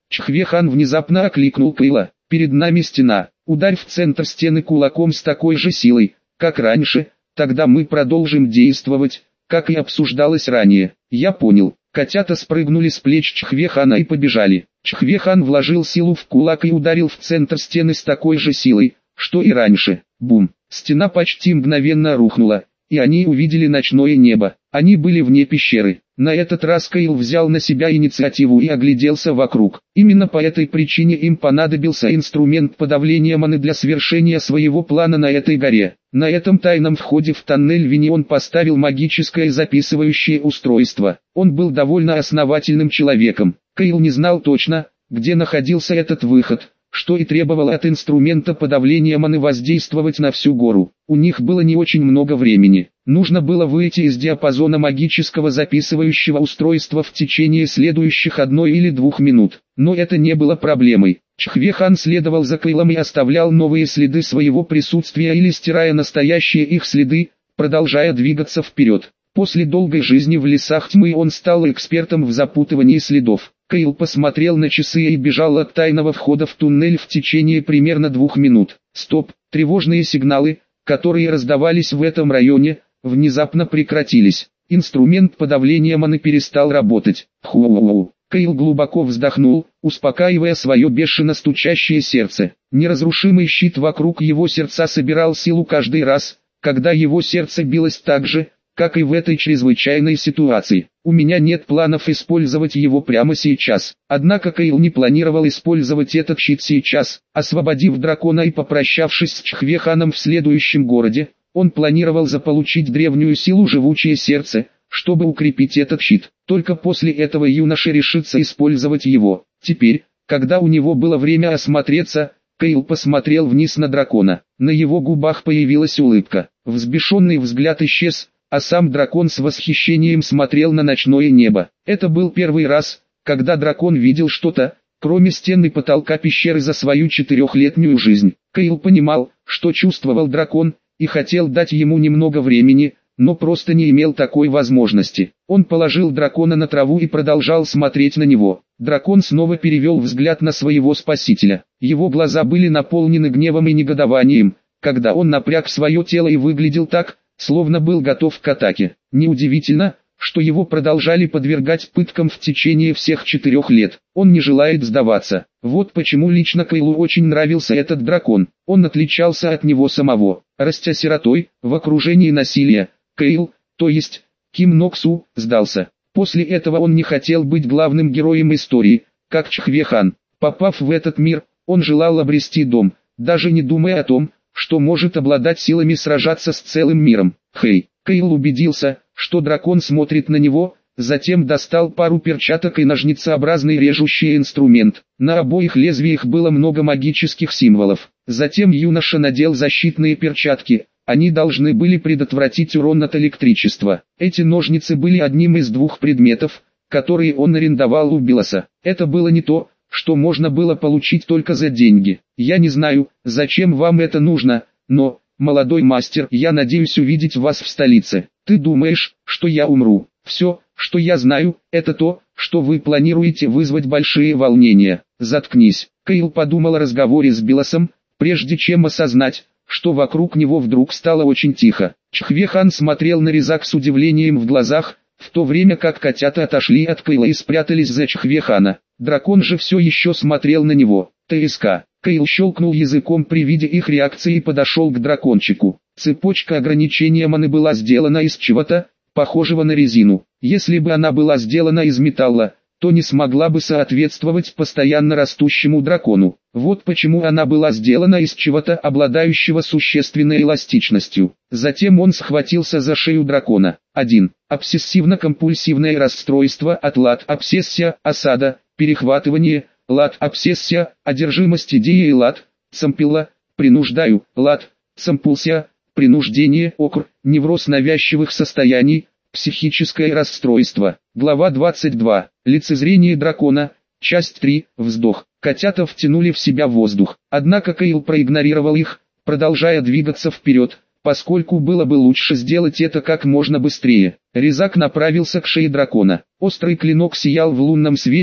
Чхве-хан внезапно окликнул Кейла. «Перед нами стена. Ударь в центр стены кулаком с такой же силой, как раньше, тогда мы продолжим действовать, как и обсуждалось ранее». «Я понял». Котята спрыгнули с плеч Чхве-хана и побежали. Чхве-хан вложил силу в кулак и ударил в центр стены с такой же силой, что и раньше. Бум! Стена почти мгновенно рухнула, и они увидели ночное небо. Они были вне пещеры. На этот раз Кейл взял на себя инициативу и огляделся вокруг. Именно по этой причине им понадобился инструмент подавления маны для свершения своего плана на этой горе. На этом тайном входе в тоннель Вини он поставил магическое записывающее устройство. Он был довольно основательным человеком. Кейл не знал точно, где находился этот выход, что и требовало от инструмента подавления маны воздействовать на всю гору. У них было не очень много времени. Нужно было выйти из диапазона магического записывающего устройства в течение следующих одной или двух минут. Но это не было проблемой. Чхве-хан следовал за Кейлом и оставлял новые следы своего присутствия или стирая настоящие их следы, продолжая двигаться вперед. После долгой жизни в лесах тьмы он стал экспертом в запутывании следов. Кейл посмотрел на часы и бежал от тайного входа в туннель в течение примерно двух минут. Стоп! Тревожные сигналы, которые раздавались в этом районе, внезапно прекратились. Инструмент подавления маны перестал работать. Ху-у-у. Кейл глубоко вздохнул, успокаивая свое бешено стучащее сердце. Неразрушимый щит вокруг его сердца собирал силу каждый раз, когда его сердце билось так же, как и в этой чрезвычайной ситуации. У меня нет планов использовать его прямо сейчас. Однако Кейл не планировал использовать этот щит сейчас. Освободив дракона и попрощавшись с Чхве-ханом в следующем городе, он планировал заполучить древнюю силу живучее сердце, чтобы укрепить этот щит. Только после этого юноша решится использовать его. Теперь, когда у него было время осмотреться, Кейл посмотрел вниз на дракона. На его губах появилась улыбка. Взбешенный взгляд исчез, а сам дракон с восхищением смотрел на ночное небо. Это был первый раз, когда дракон видел что-то, кроме стен и потолка пещеры за свою четырехлетнюю жизнь. Кейл понимал, что чувствовал дракон, и хотел дать ему немного времени, но просто не имел такой возможности. Он положил дракона на траву и продолжал смотреть на него. Дракон снова перевел взгляд на своего спасителя. Его глаза были наполнены гневом и негодованием, когда он напряг свое тело и выглядел так, словно был готов к атаке. Неудивительно, что его продолжали подвергать пыткам в течение всех четырех лет. Он не желает сдаваться. Вот почему лично Кейлу очень нравился этот дракон. Он отличался от него самого. Растя сиротой, в окружении насилия, Кейл, то есть Ким Ноксу, сдался. После этого он не хотел быть главным героем истории, как Чхве-хан. Попав в этот мир, он желал обрести дом, даже не думая о том, что может обладать силами сражаться с целым миром. Хей, Кейл убедился, что дракон смотрит на него, затем достал пару перчаток и ножницеобразный режущий инструмент. На обоих лезвиях было много магических символов. Затем юноша надел защитные перчатки, они должны были предотвратить урон от электричества. Эти ножницы были одним из двух предметов, которые он арендовал у Билоса. Это было не то, что можно было получить только за деньги. Я не знаю, зачем вам это нужно, но, молодой мастер, я надеюсь увидеть вас в столице. Ты думаешь, что я умру? Все, что я знаю, это то, что вы планируете вызвать большие волнения. Заткнись. Кейл подумал о разговоре с Билосом, прежде чем осознать, что вокруг него вдруг стало очень тихо. Чхве-хан смотрел на резак с удивлением в глазах, в то время как котята отошли от Кейла и спрятались за Чхве-хана. Дракон же все еще смотрел на него. ТСК. Кейл щелкнул языком при виде их реакции и подошел к дракончику. Цепочка ограничения маны была сделана из чего-то, похожего на резину. Если бы она была сделана из металла, то не смогла бы соответствовать постоянно растущему дракону. Вот почему она была сделана из чего-то, обладающего существенной эластичностью. Затем он схватился за шею дракона. один. Обсессивно-компульсивное расстройство от лад, обсессия, осада, перехватывание, лад, обсессия, одержимость идеей лад, цампила, принуждаю, лад, цампулсия, принуждение, окр, невроз навязчивых состояний, психическое расстройство. Глава двадцать два. Лицезрение дракона. Часть три. Вздох. Котята втянули в себя воздух. Однако Кейл проигнорировал их, продолжая двигаться вперед, поскольку было бы лучше сделать это как можно быстрее. Резак направился к шее дракона. Острый клинок сиял в лунном свете,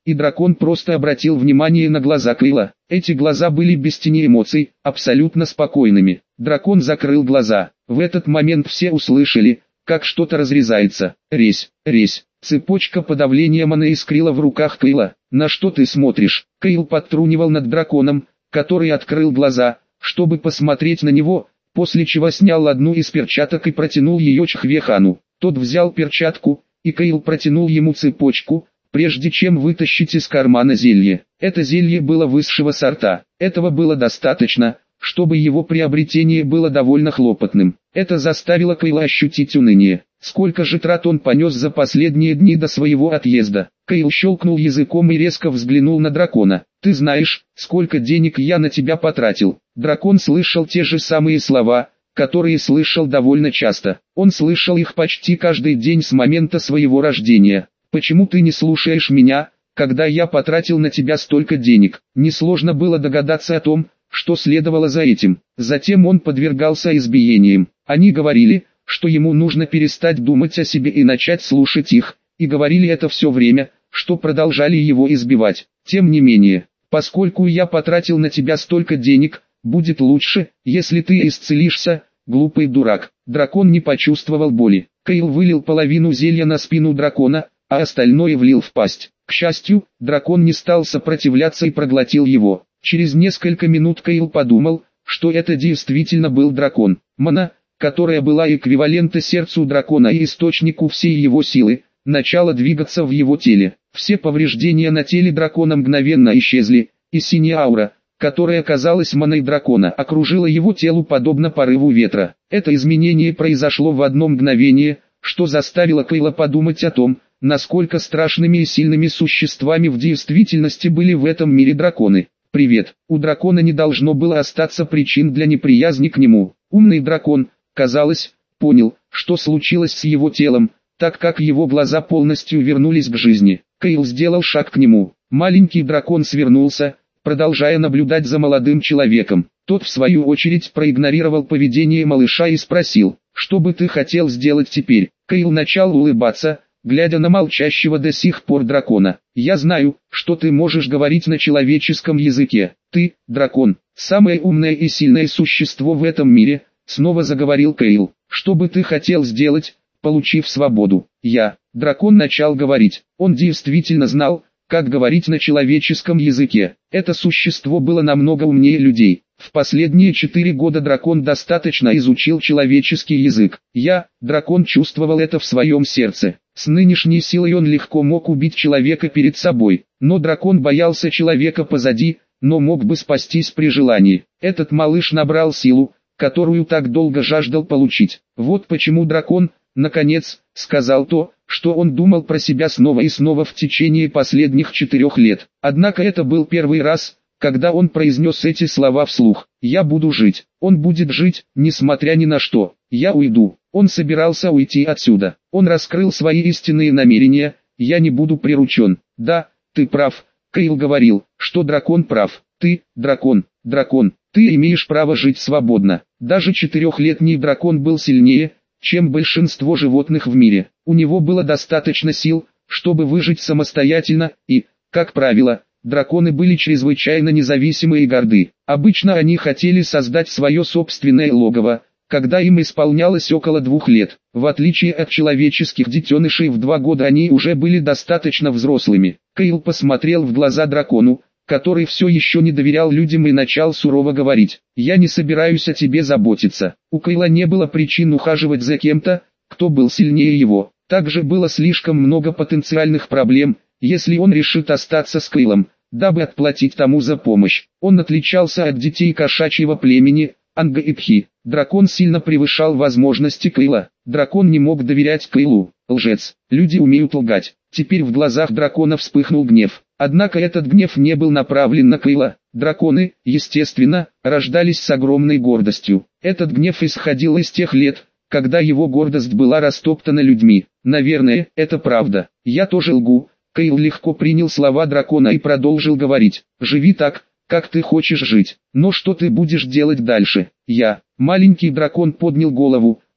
и дракон просто обратил внимание на глаза Кайла. Эти глаза были без тени эмоций, абсолютно спокойными. Дракон закрыл глаза. В этот момент все услышали, как что-то разрезается. Резь, резь. Цепочка подавления маны искрила в руках Кайла. «На что ты смотришь?» Кайл подтрунивал над драконом, который открыл глаза, чтобы посмотреть на него, после чего снял одну из перчаток и протянул ее Чхвехану. Тот взял перчатку, и Кайл протянул ему цепочку, прежде чем вытащить из кармана зелье. Это зелье было высшего сорта. Этого было достаточно, чтобы его приобретение было довольно хлопотным. Это заставило Кайла ощутить уныние. Сколько же трат он понес за последние дни до своего отъезда. Кайл щелкнул языком и резко взглянул на дракона. «Ты знаешь, сколько денег я на тебя потратил?» Дракон слышал те же самые слова, которые слышал довольно часто. Он слышал их почти каждый день с момента своего рождения. «Почему ты не слушаешь меня, когда я потратил на тебя столько денег?» Несложно было догадаться о том, что следовало за этим. Затем он подвергался избиениям. Они говорили, что ему нужно перестать думать о себе и начать слушать их, и говорили это все время, что продолжали его избивать. Тем не менее, поскольку я потратил на тебя столько денег, будет лучше, если ты исцелишься, глупый дурак. Дракон не почувствовал боли. Кайл вылил половину зелья на спину дракона, а остальное влил в пасть. К счастью, дракон не стал сопротивляться и проглотил его. Через несколько минут Кайл подумал, что это действительно был дракон. Мана, которая была эквивалентна сердцу дракона и источнику всей его силы, начала двигаться в его теле. Все повреждения на теле дракона мгновенно исчезли, и синяя аура, которая казалась маной дракона, окружила его телу подобно порыву ветра. Это изменение произошло в одно мгновение, что заставило Кайла подумать о том, насколько страшными и сильными существами в действительности были в этом мире драконы. «Привет». У дракона не должно было остаться причин для неприязни к нему. Умный дракон, казалось, понял, что случилось с его телом, так как его глаза полностью вернулись к жизни. Кайл сделал шаг к нему. Маленький дракон свернулся, продолжая наблюдать за молодым человеком. Тот в свою очередь проигнорировал поведение малыша и спросил: «Что бы ты хотел сделать теперь?» Кайл начал улыбаться, глядя на молчащего до сих пор дракона. «Я знаю, что ты можешь говорить на человеческом языке. Ты, дракон, самое умное и сильное существо в этом мире», — снова заговорил Кайл. «Что бы ты хотел сделать, получив свободу?» «Я». Дракон начал говорить. Он действительно знал, как говорить на человеческом языке. Это существо было намного умнее людей. В последние четыре года дракон достаточно изучил человеческий язык. Я, дракон, чувствовал это в своем сердце. С нынешней силой он легко мог убить человека перед собой. Но дракон боялся человека позади, но мог бы спастись при желании. Этот малыш набрал силу, которую так долго жаждал получить. Вот почему дракон, наконец, сказал то, что он думал про себя снова и снова в течение последних четырех лет. Однако это был первый раз, когда он произнес эти слова вслух. «Я буду жить». Он будет жить, несмотря ни на что. «Я уйду». Он собирался уйти отсюда. Он раскрыл свои истинные намерения. «Я не буду приручен». «Да, ты прав», — Кайл говорил, что дракон прав. «Ты, дракон, дракон, ты имеешь право жить свободно». Даже четырехлетний дракон был сильнее, чем большинство животных в мире. У него было достаточно сил, чтобы выжить самостоятельно, и, как правило, драконы были чрезвычайно независимы и горды. Обычно они хотели создать свое собственное логово, когда им исполнялось около двух лет. В отличие от человеческих детенышей, в два года они уже были достаточно взрослыми. Кайл посмотрел в глаза дракону, который все еще не доверял людям, и начал сурово говорить: «Я не собираюсь о тебе заботиться». У Кайла не было причин ухаживать за кем-то, кто был сильнее его. Также было слишком много потенциальных проблем, если он решит остаться с Кайлом, дабы отплатить тому за помощь. Он отличался от детей кошачьего племени, Анга и Пхи. Дракон сильно превышал возможности Кайла. Дракон не мог доверять Кайлу. Лжец. Люди умеют лгать. Теперь в глазах дракона вспыхнул гнев. Однако этот гнев не был направлен на Кайла. Драконы, естественно, рождались с огромной гордостью. Этот гнев исходил из тех лет, когда его гордость была растоптана людьми. Наверное, это правда. Я тоже лгу. Кайл легко принял слова дракона и продолжил говорить: «Живи так, как ты хочешь жить. Но что ты будешь делать дальше?» «Я». Маленький дракон поднял голову,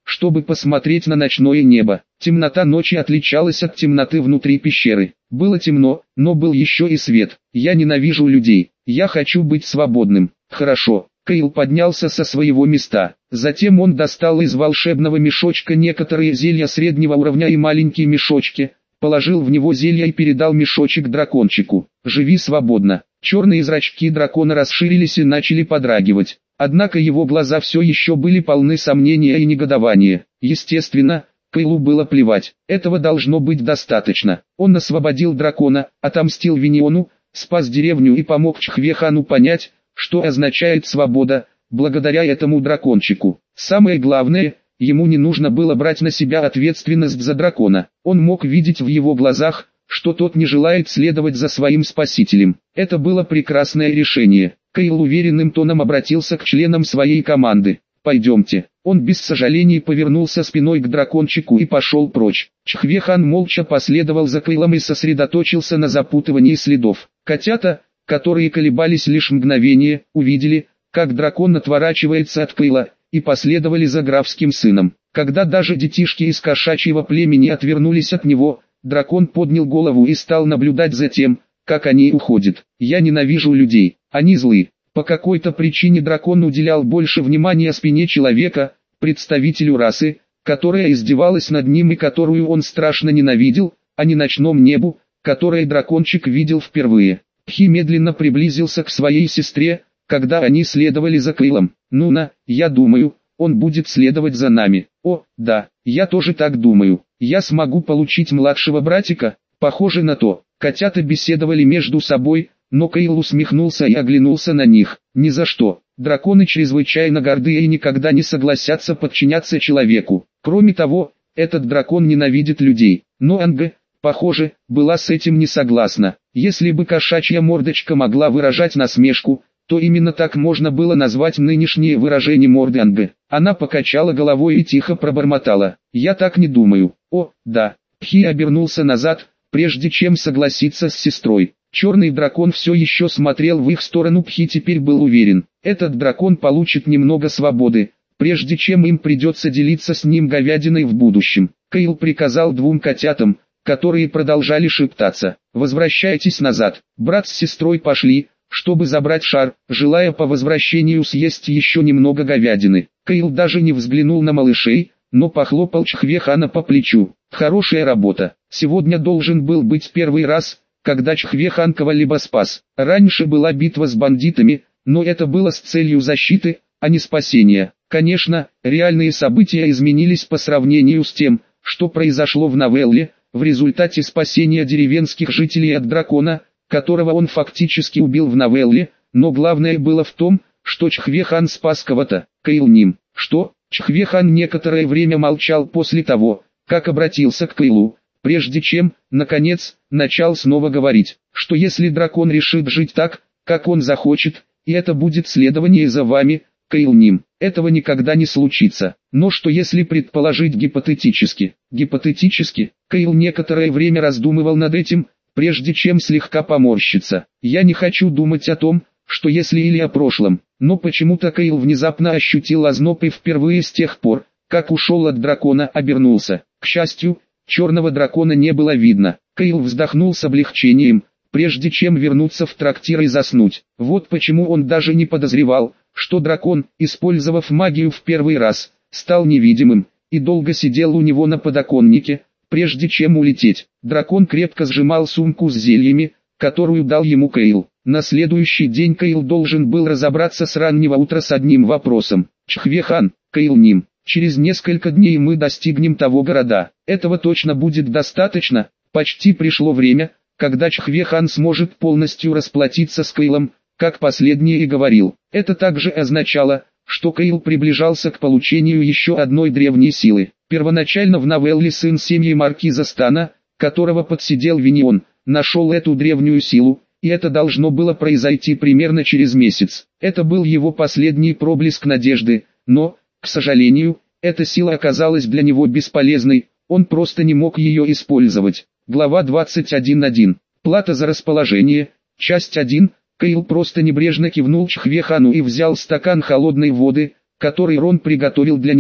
чтобы посмотреть на ночное небо. Темнота ночи отличалась от темноты внутри пещеры. Было темно, но был еще и свет. Я ненавижу людей. Я хочу быть свободным. Хорошо. Кайл поднялся со своего места. Затем он достал из волшебного мешочка некоторые зелья среднего уровня и маленькие мешочки, положил в него зелья и передал мешочек дракончику. «Живи свободно». Черные зрачки дракона расширились и начали подрагивать. Однако его глаза все еще были полны сомнения и негодования. Естественно, Кайлу было плевать. Этого должно быть достаточно. Он освободил дракона, отомстил Виниону, спас деревню и помог Чхвехану понять, что означает свобода, благодаря этому дракончику. Самое главное, ему не нужно было брать на себя ответственность за дракона. Он мог видеть в его глазах, что тот не желает следовать за своим спасителем. Это было прекрасное решение. Кайл уверенным тоном обратился к членам своей команды. «Пойдемте». Он без сожалений повернулся спиной к дракончику и пошел прочь. Чхвехан молча последовал за Кайлом и сосредоточился на запутывании следов. Котята, которые колебались лишь мгновение, увидели, как дракон отворачивается от Кайла, и последовали за графским сыном. Когда даже детишки из кошачьего племени отвернулись от него, дракон поднял голову и стал наблюдать за тем, как они уходят. «Я ненавижу людей, они злы». По какой-то причине дракон уделял больше внимания спине человека, представителю расы, которая издевалась над ним и которую он страшно ненавидел, а не ночному небу, которое дракончик видел впервые. Пхи медленно приблизился к своей сестре, когда они следовали за Кайлом. «Нуна, я думаю, он будет следовать за нами». «О, да, я тоже так думаю. Я смогу получить младшего братика?» «Похоже на то». Котята беседовали между собой, но Кайл усмехнулся и оглянулся на них. «Ни за что. Драконы чрезвычайно горды и никогда не согласятся подчиняться человеку. Кроме того, этот дракон ненавидит людей». Но Анга, похоже, была с этим не согласна. Если бы кошачья мордочка могла выражать насмешку, то именно так можно было назвать нынешнее выражение морды Анга. Она покачала головой и тихо пробормотала: «Я так не думаю». «О, да». Пхи обернулся назад, прежде чем согласиться с сестрой. Черный дракон все еще смотрел в их сторону. Пхи теперь был уверен, этот дракон получит немного свободы, прежде чем им придется делиться с ним говядиной в будущем. Кайл приказал двум котятам, которые продолжали шептаться: «Возвращайтесь назад». Брат с сестрой пошли, чтобы забрать шар, желая по возвращению съесть еще немного говядины. Кайл даже не взглянул на малышей, но похлопал Чхвехана по плечу. «Хорошая работа. Сегодня должен был быть первый раз, когда Чхвехан кого-либо спас. Раньше была битва с бандитами, но это было с целью защиты, а не спасения. Конечно, реальные события изменились по сравнению с тем, что произошло в новелле, в результате спасения деревенских жителей от дракона, которого он фактически убил в новелле, но главное было в том, что Чхвехан спас кого-то. Кайл ним. Что? Чхвехан некоторое время молчал после того, как обратился к Кайлу, прежде чем, наконец, начал снова говорить, что если дракон решит жить так, как он захочет, и это будет следование за вами, Кайл ним, этого никогда не случится. Но что если предположить гипотетически? Гипотетически, Кайл некоторое время раздумывал над этим, прежде чем слегка поморщиться. Я не хочу думать о том, что если или о прошлом, но почему-то Кайл внезапно ощутил озноб и впервые с тех пор, как ушел от дракона, обернулся. К счастью, черного дракона не было видно. Кайл вздохнул с облегчением, прежде чем вернуться в трактир и заснуть. Вот почему он даже не подозревал, что дракон, использовав магию в первый раз, стал невидимым, и долго сидел у него на подоконнике, прежде чем улететь. Дракон крепко сжимал сумку с зельями, которую дал ему Кайл. На следующий день Кайл должен был разобраться с раннего утра с одним вопросом. Чхвехан, Кайл ним. Через несколько дней мы достигнем того города. Этого точно будет достаточно. Почти пришло время, когда Чхвехан сможет полностью расплатиться с Кайлом, как последний и говорил. Это также означало, что Кайл приближался к получению еще одной древней силы. Первоначально в новелле сын семьи маркиза Стана, которого подсидел Винион, нашел эту древнюю силу, и это должно было произойти примерно через месяц. Это был его последний проблеск надежды, но, к сожалению, эта сила оказалась для него бесполезной, он просто не мог ее использовать. Глава двадцать один точка один. Плата за расположение. Часть один. Кайл просто небрежно кивнул Чхвехану и взял стакан холодной воды, который Рон приготовил для него,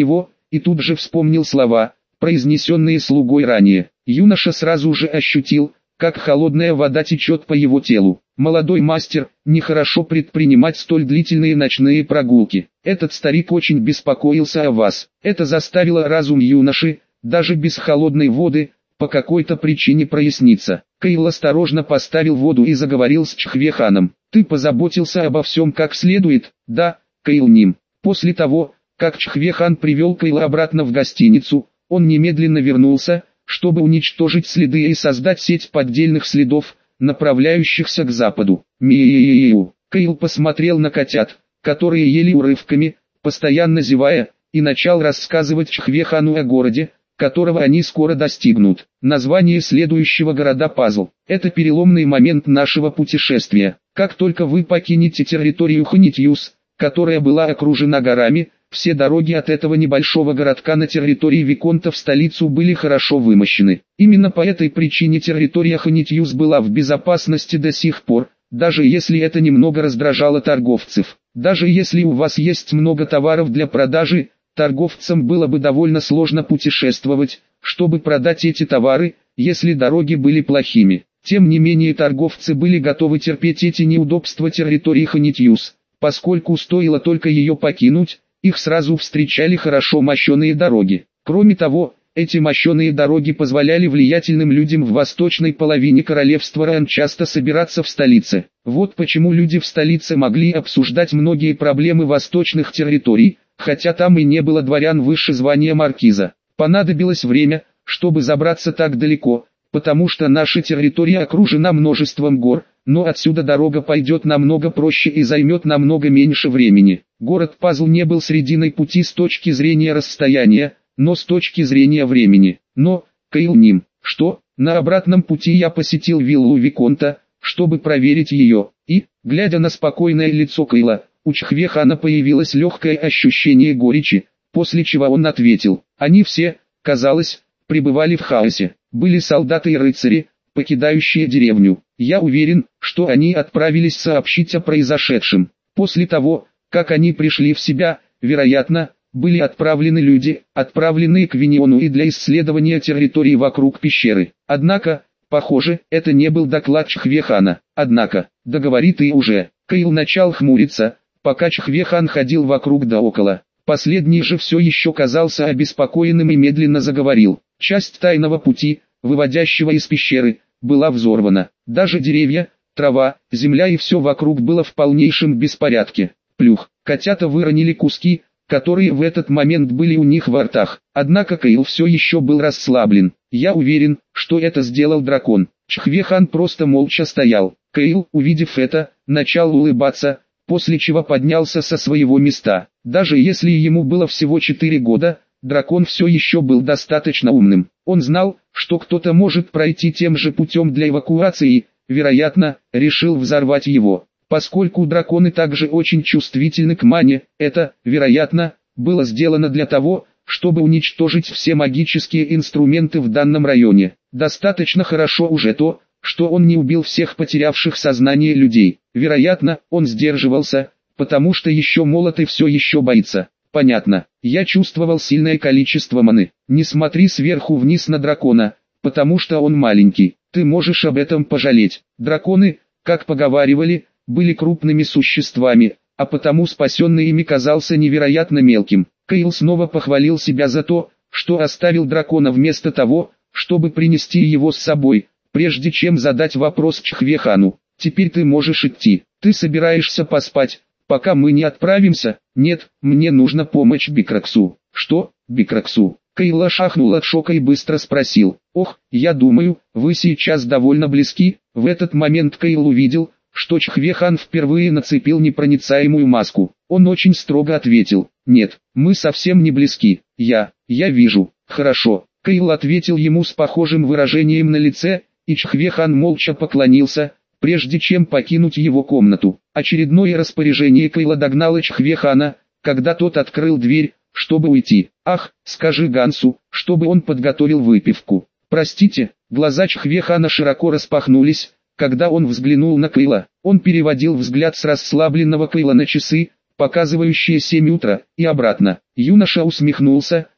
и тут же вспомнил слова, произнесенные слугой ранее. Юноша сразу же ощутил, как холодная вода течет по его телу. «Молодой мастер, нехорошо предпринимать столь длительные ночные прогулки. Этот старик очень беспокоился о вас». Это заставило разум юноши, даже без холодной воды, по какой-то причине проясниться. Кайл осторожно поставил воду и заговорил с Чхве-ханом. «Ты позаботился обо всем как следует?» «Да, Кайл Ним». После того, как Чхве-хан привел Кайла обратно в гостиницу, он немедленно вернулся, чтобы уничтожить следы и создать сеть поддельных следов, направляющихся к западу. Миу. Кайл посмотрел на котят, которые ели урывками, постоянно зевая, и начал рассказывать Чхве-хану о городе, которого они скоро достигнут. Название следующего города Пазл. Это переломный момент нашего путешествия. Как только вы покинете территорию Ханитьюс, которая была окружена горами, все дороги от этого небольшого городка на территории Виконта в столицу были хорошо вымощены. Именно по этой причине территория Ханитьюс была в безопасности до сих пор, даже если это немного раздражало торговцев. Даже если у вас есть много товаров для продажи, торговцам было бы довольно сложно путешествовать, чтобы продать эти товары, если дороги были плохими. Тем не менее торговцы были готовы терпеть эти неудобства территории Ханитьюс, поскольку стоило только ее покинуть, их сразу встречали хорошо мощеные дороги. Кроме того, эти мощеные дороги позволяли влиятельным людям в восточной половине королевства Ран часто собираться в столице. Вот почему люди в столице могли обсуждать многие проблемы восточных территорий, хотя там и не было дворян выше звания маркиза. Понадобилось время, чтобы забраться так далеко, потому что наша территория окружена множеством гор, но отсюда дорога пойдет намного проще и займет намного меньше времени. Город Пазл не был срединой пути с точки зрения расстояния, но с точки зрения времени. Но, Кайл Ним, что, на обратном пути я посетил виллу Виконта, чтобы проверить ее, и, глядя на спокойное лицо Кайла, у Чхве-хана появилось легкое ощущение горечи, после чего он ответил: они все, казалось, пребывали в хаосе. Были солдаты и рыцари, покидающие деревню. Я уверен, что они отправились сообщить о произошедшем. После того, как они пришли в себя, вероятно, были отправлены люди, отправленные к Виниону и для исследования территории вокруг пещеры. Однако, похоже, это не был доклад Чхве-хана. Однако, договори ты уже. Кайл начал хмуриться, пока Чхве-хан ходил вокруг да около. Последний же все еще казался обеспокоенным и медленно заговорил. Часть тайного пути, выводящего из пещеры, была взорвана. Даже деревья, трава, земля и все вокруг было в полнейшем беспорядке. Плюх. Котята выронили куски, которые в этот момент были у них во ртах. Однако Кайл все еще был расслаблен. Я уверен, что это сделал дракон. Чхве-хан просто молча стоял. Кайл, увидев это, начал улыбаться, после чего поднялся со своего места. Даже если ему было всего четыре года, дракон все еще был достаточно умным. Он знал, что кто-то может пройти тем же путем для эвакуации, вероятно, решил взорвать его. Поскольку драконы также очень чувствительны к мане, это, вероятно, было сделано для того, чтобы уничтожить все магические инструменты в данном районе. Достаточно хорошо уже то, что он не убил всех потерявших сознание людей. Вероятно, он сдерживался, потому что еще молод и все еще боится. Понятно. Я чувствовал сильное количество маны. Не смотри сверху вниз на дракона, потому что он маленький. Ты можешь об этом пожалеть. Драконы, как поговаривали, были крупными существами, а потому спасенный ими казался невероятно мелким. Кайл снова похвалил себя за то, что оставил дракона вместо того, чтобы принести его с собой, прежде чем задать вопрос Чхве-хану. Теперь ты можешь идти. Ты собираешься поспать, пока мы не отправимся? Нет, мне нужна помощь Бикраксу. Что, Бикраксу? Кайл шахнул от шока и быстро спросил. Ох, я думаю, вы сейчас довольно близки. В этот момент Кайл увидел, что Чхве-хан впервые нацепил непроницаемую маску. Он очень строго ответил: нет, мы совсем не близки. Я, я вижу. Хорошо. Кайл ответил ему с похожим выражением на лице, и Чхве-хан молча поклонился, прежде чем покинуть его комнату. Очередное распоряжение Кайла догнало Чхве-хана, когда тот открыл дверь, чтобы уйти. Ах, скажи Гансу, чтобы он подготовил выпивку. Простите, глаза Чхве-хана широко распахнулись, когда он взглянул на Кайла. Он переводил взгляд с расслабленного Кайла на часы, показывающие семь утра, и обратно. Юноша усмехнулся,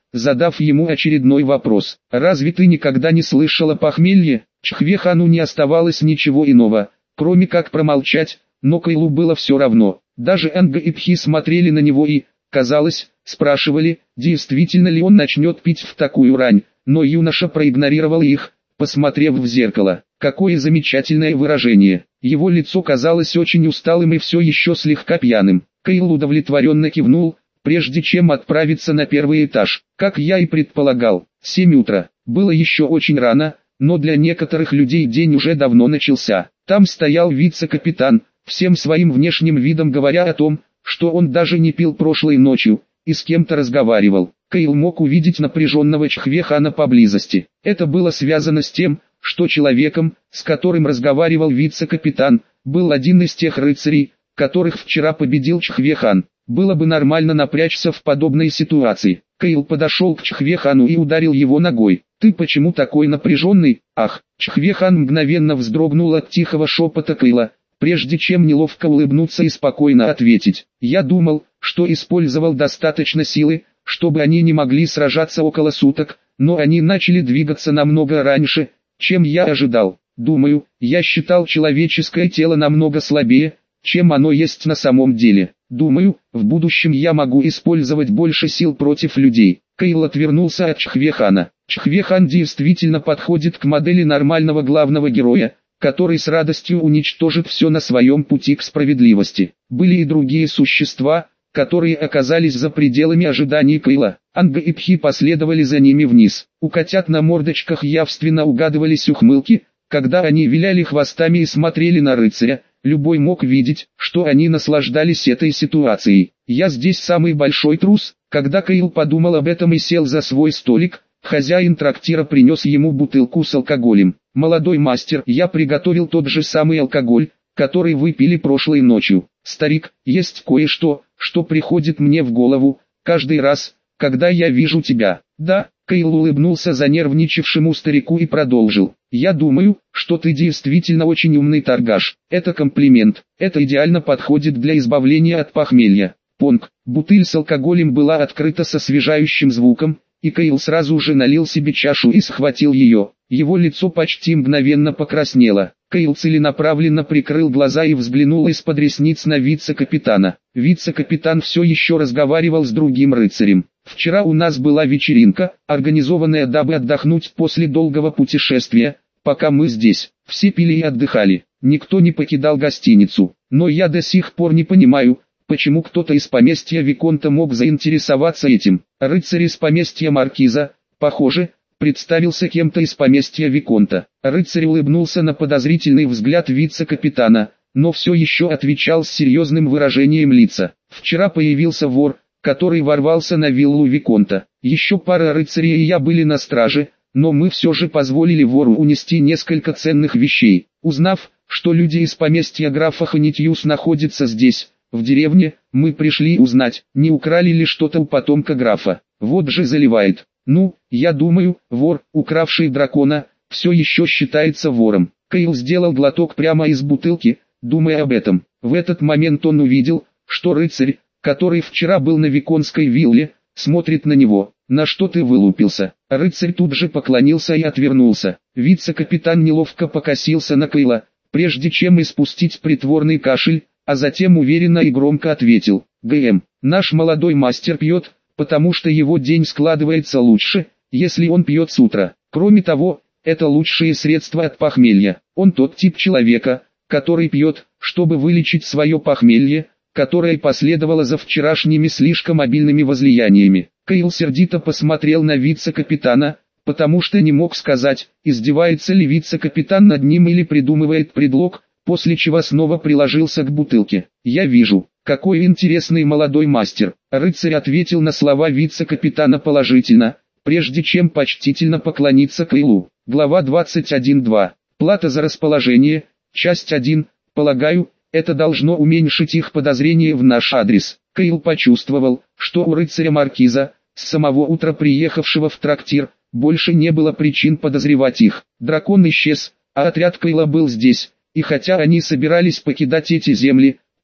задав ему очередной вопрос. «Разве ты никогда не слышал о похмелье?» Чхве-хану не оставалось ничего иного, кроме как промолчать, но Кайлу было все равно. Даже Анга и Пхи смотрели на него и, казалось, спрашивали, действительно ли он начнет пить в такую рань, но юноша проигнорировал их, посмотрев в зеркало. Какое замечательное выражение. Его лицо казалось очень усталым и все еще слегка пьяным. Кайл удовлетворенно кивнул, прежде чем отправиться на первый этаж. Как я и предполагал, семь утра. Было еще очень рано, но для некоторых людей день уже давно начался. Там стоял вице-капитан, всем своим внешним видом говоря о том, что он даже не пил прошлой ночью, и с кем-то разговаривал. Кайл мог увидеть напряженного Чхве-хана поблизости. Это было связано с тем, что человеком, с которым разговаривал вице-капитан, был один из тех рыцарей, которых вчера победил Чхве-хан. Было бы нормально напрячься в подобной ситуации. Кайл подошел к Чхве-хану и ударил его ногой. «Ты почему такой напряженный?» «Ах!» Чхве-хан мгновенно вздрогнул от тихого шепота Кайла, прежде чем неловко улыбнуться и спокойно ответить. «Я думал, что использовал достаточно силы, чтобы они не могли сражаться около суток, но они начали двигаться намного раньше, чем я ожидал. Думаю, я считал человеческое тело намного слабее, чем оно есть на самом деле. Думаю, в будущем я могу использовать больше сил против людей». Кайл отвернулся от Чхве-хана. Чхве-хан действительно подходит к модели нормального главного героя, который с радостью уничтожит все на своем пути к справедливости. Были и другие существа, которые оказались за пределами ожиданий Кайла. Анга и Пхи последовали за ними вниз. У котят на мордочках явственно угадывались ухмылки, когда они виляли хвостами и смотрели на рыцаря. Любой мог видеть, что они наслаждались этой ситуацией. «Я здесь самый большой трус». Когда Кайл подумал об этом и сел за свой столик, хозяин трактира принес ему бутылку с алкоголем. «Молодой мастер, я приготовил тот же самый алкоголь, который вы пили прошлой ночью. Старик, есть кое-что, что приходит мне в голову, каждый раз, когда я вижу тебя». «Да», Кайл улыбнулся занервничавшему старику и продолжил. «Я думаю, что ты действительно очень умный торгаш. Это комплимент. Это идеально подходит для избавления от похмелья». Понг. Бутыль с алкоголем была открыта со освежающим звуком, и Кайл сразу же налил себе чашу и схватил ее. Его лицо почти мгновенно покраснело. Кайл целенаправленно прикрыл глаза и взглянул из-под ресниц на вице-капитана. Вице-капитан все еще разговаривал с другим рыцарем. «Вчера у нас была вечеринка, организованная дабы отдохнуть после долгого путешествия. Пока мы здесь, все пили и отдыхали. Никто не покидал гостиницу. Но я до сих пор не понимаю, почему кто-то из поместья Виконта мог заинтересоваться этим». Рыцарь из поместья Маркиза, похоже, представился кем-то из поместья Виконта. Рыцарь улыбнулся на подозрительный взгляд вице-капитана, но все еще отвечал с серьезным выражением лица. «Вчера появился вор, который ворвался на виллу Виконта. Еще пара рыцарей и я были на страже, но мы все же позволили вору унести несколько ценных вещей. Узнав, что люди из поместья графа Ханитьюс находятся здесь, в деревне, мы пришли узнать, не украли ли что-то у потомка графа. Вот же заливает. Ну, я думаю, вор, укравший дракона, все еще считается вором». Кайл сделал глоток прямо из бутылки, думая об этом. В этот момент он увидел, что рыцарь, который вчера был на Виконской вилле, смотрит на него. «На что ты вылупился?» Рыцарь тут же поклонился и отвернулся. Вице-капитан неловко покосился на Кайла, прежде чем испустить притворный кашель, а затем уверенно и громко ответил: «ГМ, наш молодой мастер пьет, потому что его день складывается лучше, если он пьет с утра. Кроме того, это лучшее средство от похмелья. Он тот тип человека, который пьет, чтобы вылечить свое похмелье, которое последовало за вчерашними слишком обильными возлияниями». Кайл сердито посмотрел на вице-капитана, потому что не мог сказать, издевается ли вице-капитан над ним или придумывает предлог, после чего снова приложился к бутылке. «Я вижу, какой интересный молодой мастер». Рыцарь ответил на слова вице-капитана положительно, прежде чем почтительно поклониться Кайлу. Глава двадцать один два. Плата за расположение, часть один. Полагаю, это должно уменьшить их подозрения в наш адрес. Кайл почувствовал, что у рыцаря Маркиза, с самого утра приехавшего в трактир, больше не было причин подозревать их. Дракон исчез, а отряд Кайла был здесь, и хотя они собирались покидать эти земли,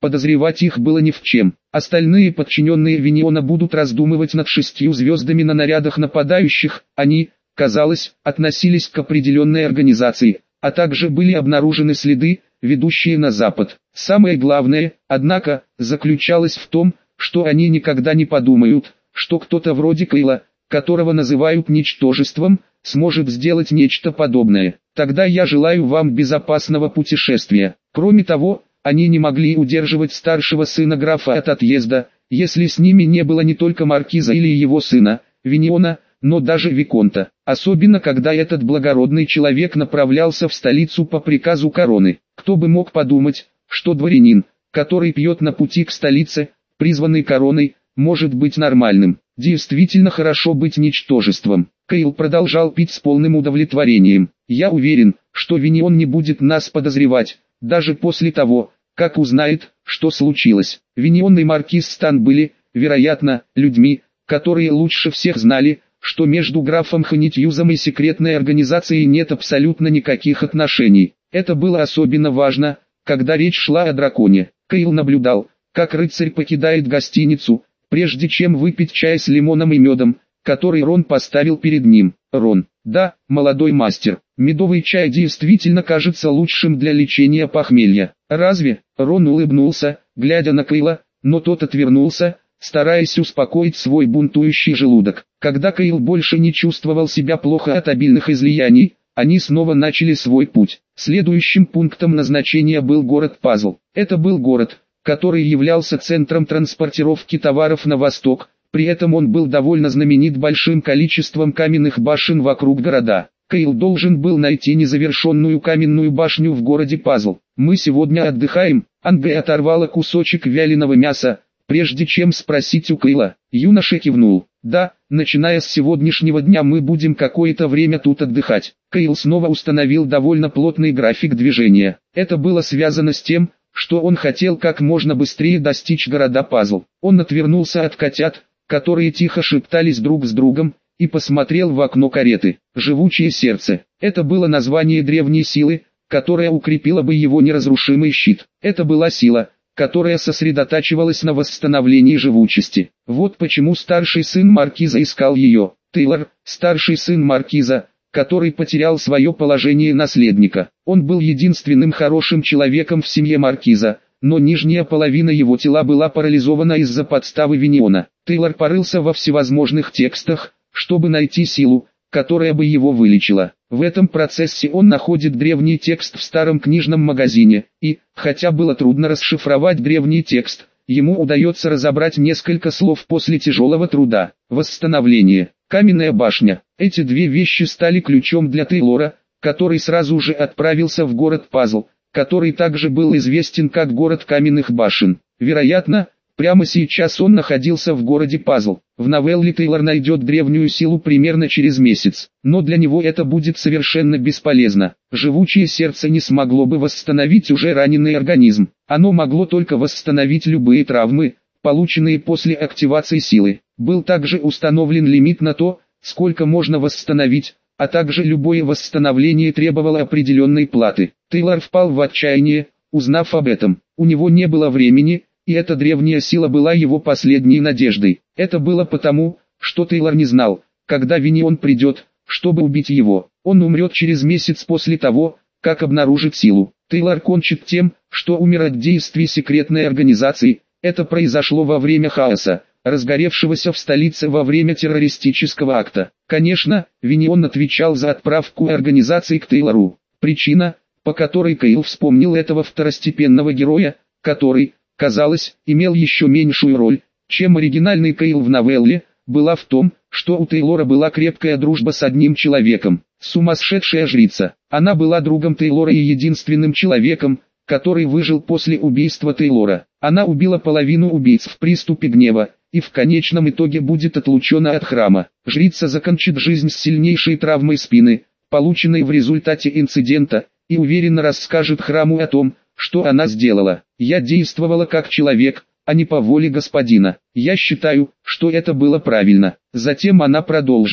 подозревать их было ни в чем. Остальные подчиненные Виниона будут раздумывать над шестью звездами на нарядах нападающих, они, казалось, относились к определенной организации, а также были обнаружены следы, ведущие на запад. Самое главное, однако, заключалось в том, что они никогда не подумают, что кто-то вроде Кейла, которого называют ничтожеством, сможет сделать нечто подобное. Тогда я желаю вам безопасного путешествия. Кроме того, они не могли удерживать старшего сына графа от отъезда, если с ними не было не только маркиза или его сына, Виниона, но даже виконта. Особенно когда этот благородный человек направлялся в столицу по приказу короны. Кто бы мог подумать, что дворянин, который пьет на пути к столице, призванный короной, может быть нормальным. Действительно хорошо быть ничтожеством. Кейл продолжал пить с полным удовлетворением. Я уверен, что Винион не будет нас подозревать, даже после того, как узнает, что случилось. Винион и маркиз Стан были, вероятно, людьми, которые лучше всех знали, что между графом Ханитьюзом и секретной организацией нет абсолютно никаких отношений. Это было особенно важно, когда речь шла о драконе. Кейл наблюдал, как рыцарь покидает гостиницу, прежде чем выпить чай с лимоном и медом, который Рон поставил перед ним. Рон: да, молодой мастер, медовый чай действительно кажется лучшим для лечения похмелья. Разве? Рон улыбнулся, глядя на Кейла, но тот отвернулся, стараясь успокоить свой бунтующий желудок. Когда Кейл больше не чувствовал себя плохо от обильных излияний, они снова начали свой путь. Следующим пунктом назначения был город Пазл. Это был город, который являлся центром транспортировки товаров на восток, при этом он был довольно знаменит большим количеством каменных башен вокруг города. Кейл должен был найти незавершенную каменную башню в городе Пазл. «Мы сегодня отдыхаем», Ангэй оторвала кусочек вяленого мяса, прежде чем спросить у Кейла. Юноша кивнул. «Да, начиная с сегодняшнего дня мы будем какое-то время тут отдыхать». Кейл снова установил довольно плотный график движения. Это было связано с тем, что он хотел как можно быстрее достичь города Пазл. Он отвернулся от котят, которые тихо шептались друг с другом, и посмотрел в окно кареты. «Живучее сердце». Это было название древней силы, которая укрепила бы его неразрушимый щит. Это была сила, которая сосредотачивалась на восстановлении живучести. Вот почему старший сын маркиза искал ее. Тейлор, старший сын маркиза, который потерял свое положение наследника. Он был единственным хорошим человеком в семье маркиза, но нижняя половина его тела была парализована из-за подставы Виниона. Тейлор порылся во всевозможных текстах, чтобы найти силу, которая бы его вылечила. В этом процессе он находит древний текст в старом книжном магазине, и, хотя было трудно расшифровать древний текст, ему удается разобрать несколько слов после тяжелого труда. Восстановление. Каменная башня. Эти две вещи стали ключом для Тейлора, который сразу же отправился в город Пазл, который также был известен как город каменных башен. Вероятно, прямо сейчас он находился в городе Пазл. В новелле Тейлор найдет древнюю силу примерно через месяц, но для него это будет совершенно бесполезно. Живучее сердце не смогло бы восстановить уже раненый организм. Оно могло только восстановить любые травмы, полученные после активации силы. Был также установлен лимит на то, сколько можно восстановить, а также любое восстановление требовало определенной платы. Тейлор впал в отчаяние, узнав об этом. У него не было времени, и эта древняя сила была его последней надеждой. Это было потому, что Тейлор не знал, когда Винион придет, чтобы убить его. Он умрет через месяц после того, как обнаружит силу. Тейлор кончит тем, что умер от действий секретной организации. Это произошло во время хаоса, разгоревшегося в столице во время террористического акта. Конечно, Винион отвечал за отправку организации к Тейлору. Причина, по которой Кейл вспомнил этого второстепенного героя, который, казалось, имел еще меньшую роль, чем оригинальный Кейл в новелле, была в том, что у Тейлора была крепкая дружба с одним человеком. Сумасшедшая жрица. Она была другом Тейлора и единственным человеком, который выжил после убийства Тейлора. Она убила половину убийц в приступе гнева, и в конечном итоге будет отлучена от храма. Жрица закончит жизнь с сильнейшей травмой спины, полученной в результате инцидента, и уверенно расскажет храму о том, что она сделала. Я действовала как человек, а не по воле господина. Я считаю, что это было правильно. Затем она продолжила.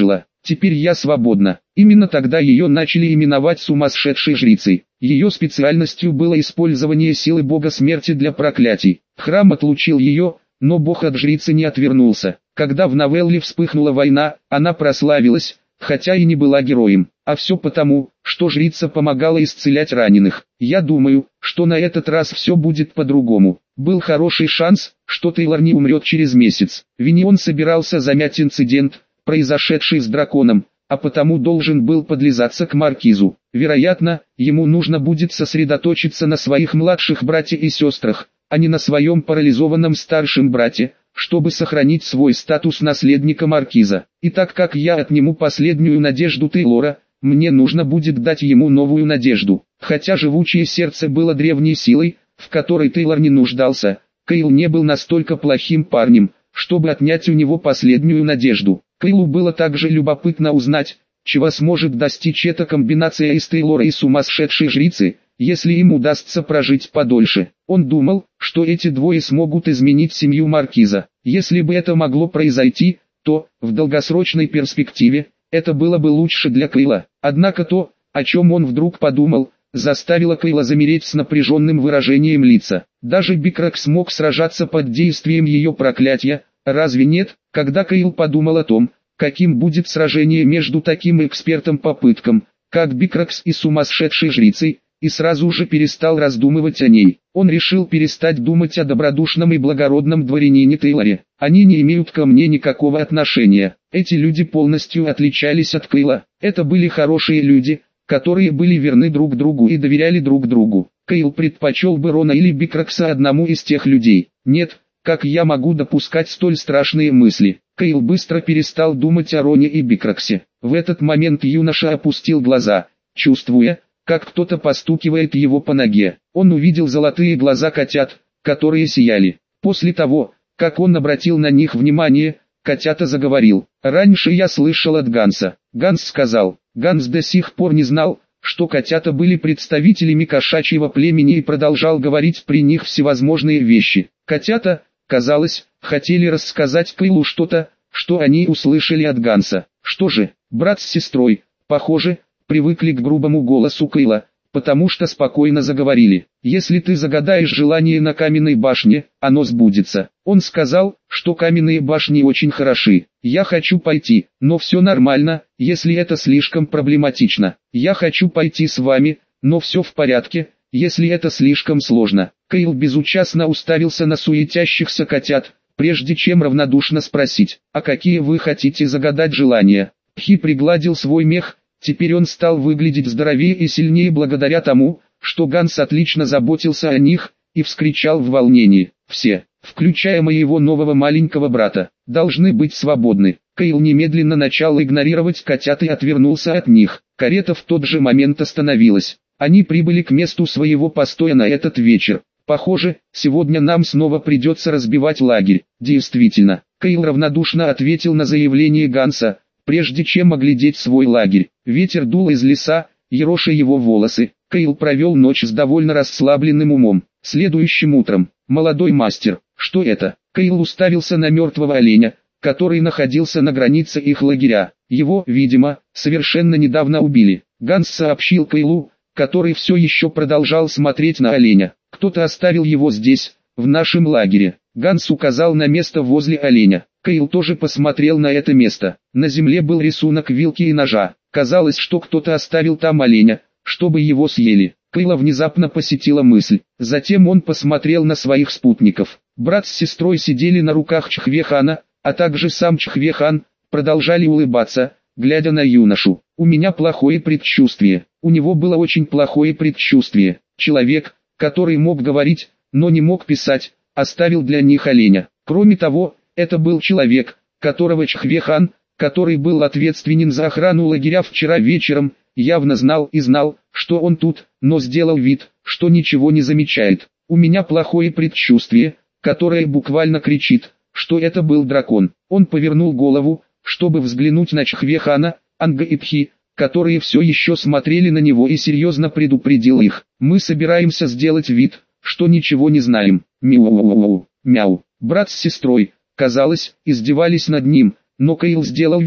теперь я свободна. Именно тогда ее начали именовать сумасшедшей жрицей. Ее специальностью было использование силы бога смерти для проклятий. Храм отлучил ее, но бог от жрицы не отвернулся. Когда в Новелле вспыхнула война, она прославилась, хотя и не была героем. А все потому, что жрица помогала исцелять раненых. Я думаю, что на этот раз все будет по-другому. Был хороший шанс, что Тейлор не умрет через месяц. Винион собирался замять инцидент, произошедший с драконом, а потому должен был подлизаться к маркизу. Вероятно, ему нужно будет сосредоточиться на своих младших братьях и сестрах, а не на своем парализованном старшем брате, чтобы сохранить свой статус наследника маркиза. И так как я отниму последнюю надежду Тейлора, мне нужно будет дать ему новую надежду. Хотя живучее сердце было древней силой, в которой Тейлор не нуждался, Кейл не был настолько плохим парнем, чтобы отнять у него последнюю надежду. Кейлу было также любопытно узнать, чего сможет достичь эта комбинация из Тейлора и сумасшедшей жрицы, если им удастся прожить подольше. Он думал, что эти двое смогут изменить семью маркиза. Если бы это могло произойти, то, в долгосрочной перспективе, это было бы лучше для Кейла. Однако то, о чем он вдруг подумал, заставило Кейла замереть с напряженным выражением лица. Даже Бикрак смог сражаться под действием ее проклятия, разве нет? Когда Кейл подумал о том, каким будет сражение между таким экспертом по пыткам, как Бикракс и сумасшедшей жрицей, и сразу же перестал раздумывать о ней. Он решил перестать думать о добродушном и благородном дворянине Тейлоре. Они не имеют ко мне никакого отношения. Эти люди полностью отличались от Кейла. Это были хорошие люди, которые были верны друг другу и доверяли друг другу. Кейл предпочел бы Рона или Бикракса одному из тех людей. Нет, как я могу допускать столь страшные мысли? Кейл быстро перестал думать о Роне и Бикраксе. В этот момент юноша опустил глаза, чувствуя, как кто-то постукивает его по ноге. Он увидел золотые глаза котят, которые сияли. После того, как он обратил на них внимание, котята заговорил. «Раньше я слышал от Ганса». Ганс сказал. Ганс до сих пор не знал, что котята были представителями кошачьего племени и продолжал говорить при них всевозможные вещи. Котята, казалось, хотели рассказать Кейлу что-то, что они услышали от Ганса. Что же, брат с сестрой, похоже, привыкли к грубому голосу Кейла, потому что спокойно заговорили. «Если ты загадаешь желание на каменной башне, оно сбудется». Он сказал, что каменные башни очень хороши. «Я хочу пойти, но все нормально, если это слишком проблематично. Я хочу пойти с вами, но все в порядке, если это слишком сложно». Кейл безучастно уставился на суетящихся котят, прежде чем равнодушно спросить: «А какие вы хотите загадать желания?» Пхи пригладил свой мех. Теперь он стал выглядеть здоровее и сильнее благодаря тому, что Ганс отлично заботился о них, и вскричал в волнении: «Все, включая моего нового маленького брата, должны быть свободны». Кейл немедленно начал игнорировать котят и отвернулся от них. Карета в тот же момент остановилась. Они прибыли к месту своего постоя на этот вечер. «Похоже, сегодня нам снова придется разбивать лагерь». Действительно, Кейл равнодушно ответил на заявление Ганса, прежде чем оглядеть свой лагерь. Ветер дул из леса, ероша его волосы. Кейл провел ночь с довольно расслабленным умом. Следующим утром: «Молодой мастер, что это?» Кейл уставился на мертвого оленя, который находился на границе их лагеря. Его, видимо, совершенно недавно убили. Ганс сообщил Кейлу, который все еще продолжал смотреть на оленя: «Кто-то оставил его здесь, в нашем лагере». Ганс указал на место возле оленя. Кейл тоже посмотрел на это место. На земле был рисунок вилки и ножа. Казалось, что кто-то оставил там оленя, чтобы его съели. Кейла внезапно посетила мысль. Затем он посмотрел на своих спутников. Брат с сестрой сидели на руках Чхве-хана, а также сам Чхве-хан, продолжали улыбаться, глядя на юношу. «У меня плохое предчувствие». У него было очень плохое предчувствие. Человек, который мог говорить, но не мог писать, оставил для них оленя. Кроме того, это был человек, которого Чхве-хан, который был ответственен за охрану лагеря вчера вечером, явно знал и знал, что он тут, но сделал вид, что ничего не замечает. У меня плохое предчувствие, которое буквально кричит, что это был дракон. Он повернул голову, чтобы взглянуть на Чхве-хана, Анга и Пхи, которые все еще смотрели на него, и серьезно предупредил их: «Мы собираемся сделать вид, что ничего не знаем». Мяу, мяу. Брат с сестрой, казалось, издевались над ним, но Кейл сделал вид,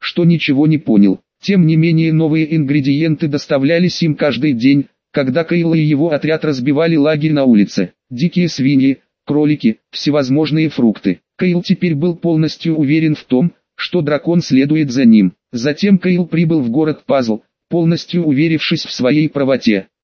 что ничего не понял. Тем не менее новые ингредиенты доставлялись им каждый день, когда Кайл и его отряд разбивали лагерь на улице. Дикие свиньи, кролики, всевозможные фрукты. Кайл теперь был полностью уверен в том, что дракон следует за ним. Затем Кайл прибыл в город Пазл, полностью уверившись в своей правоте.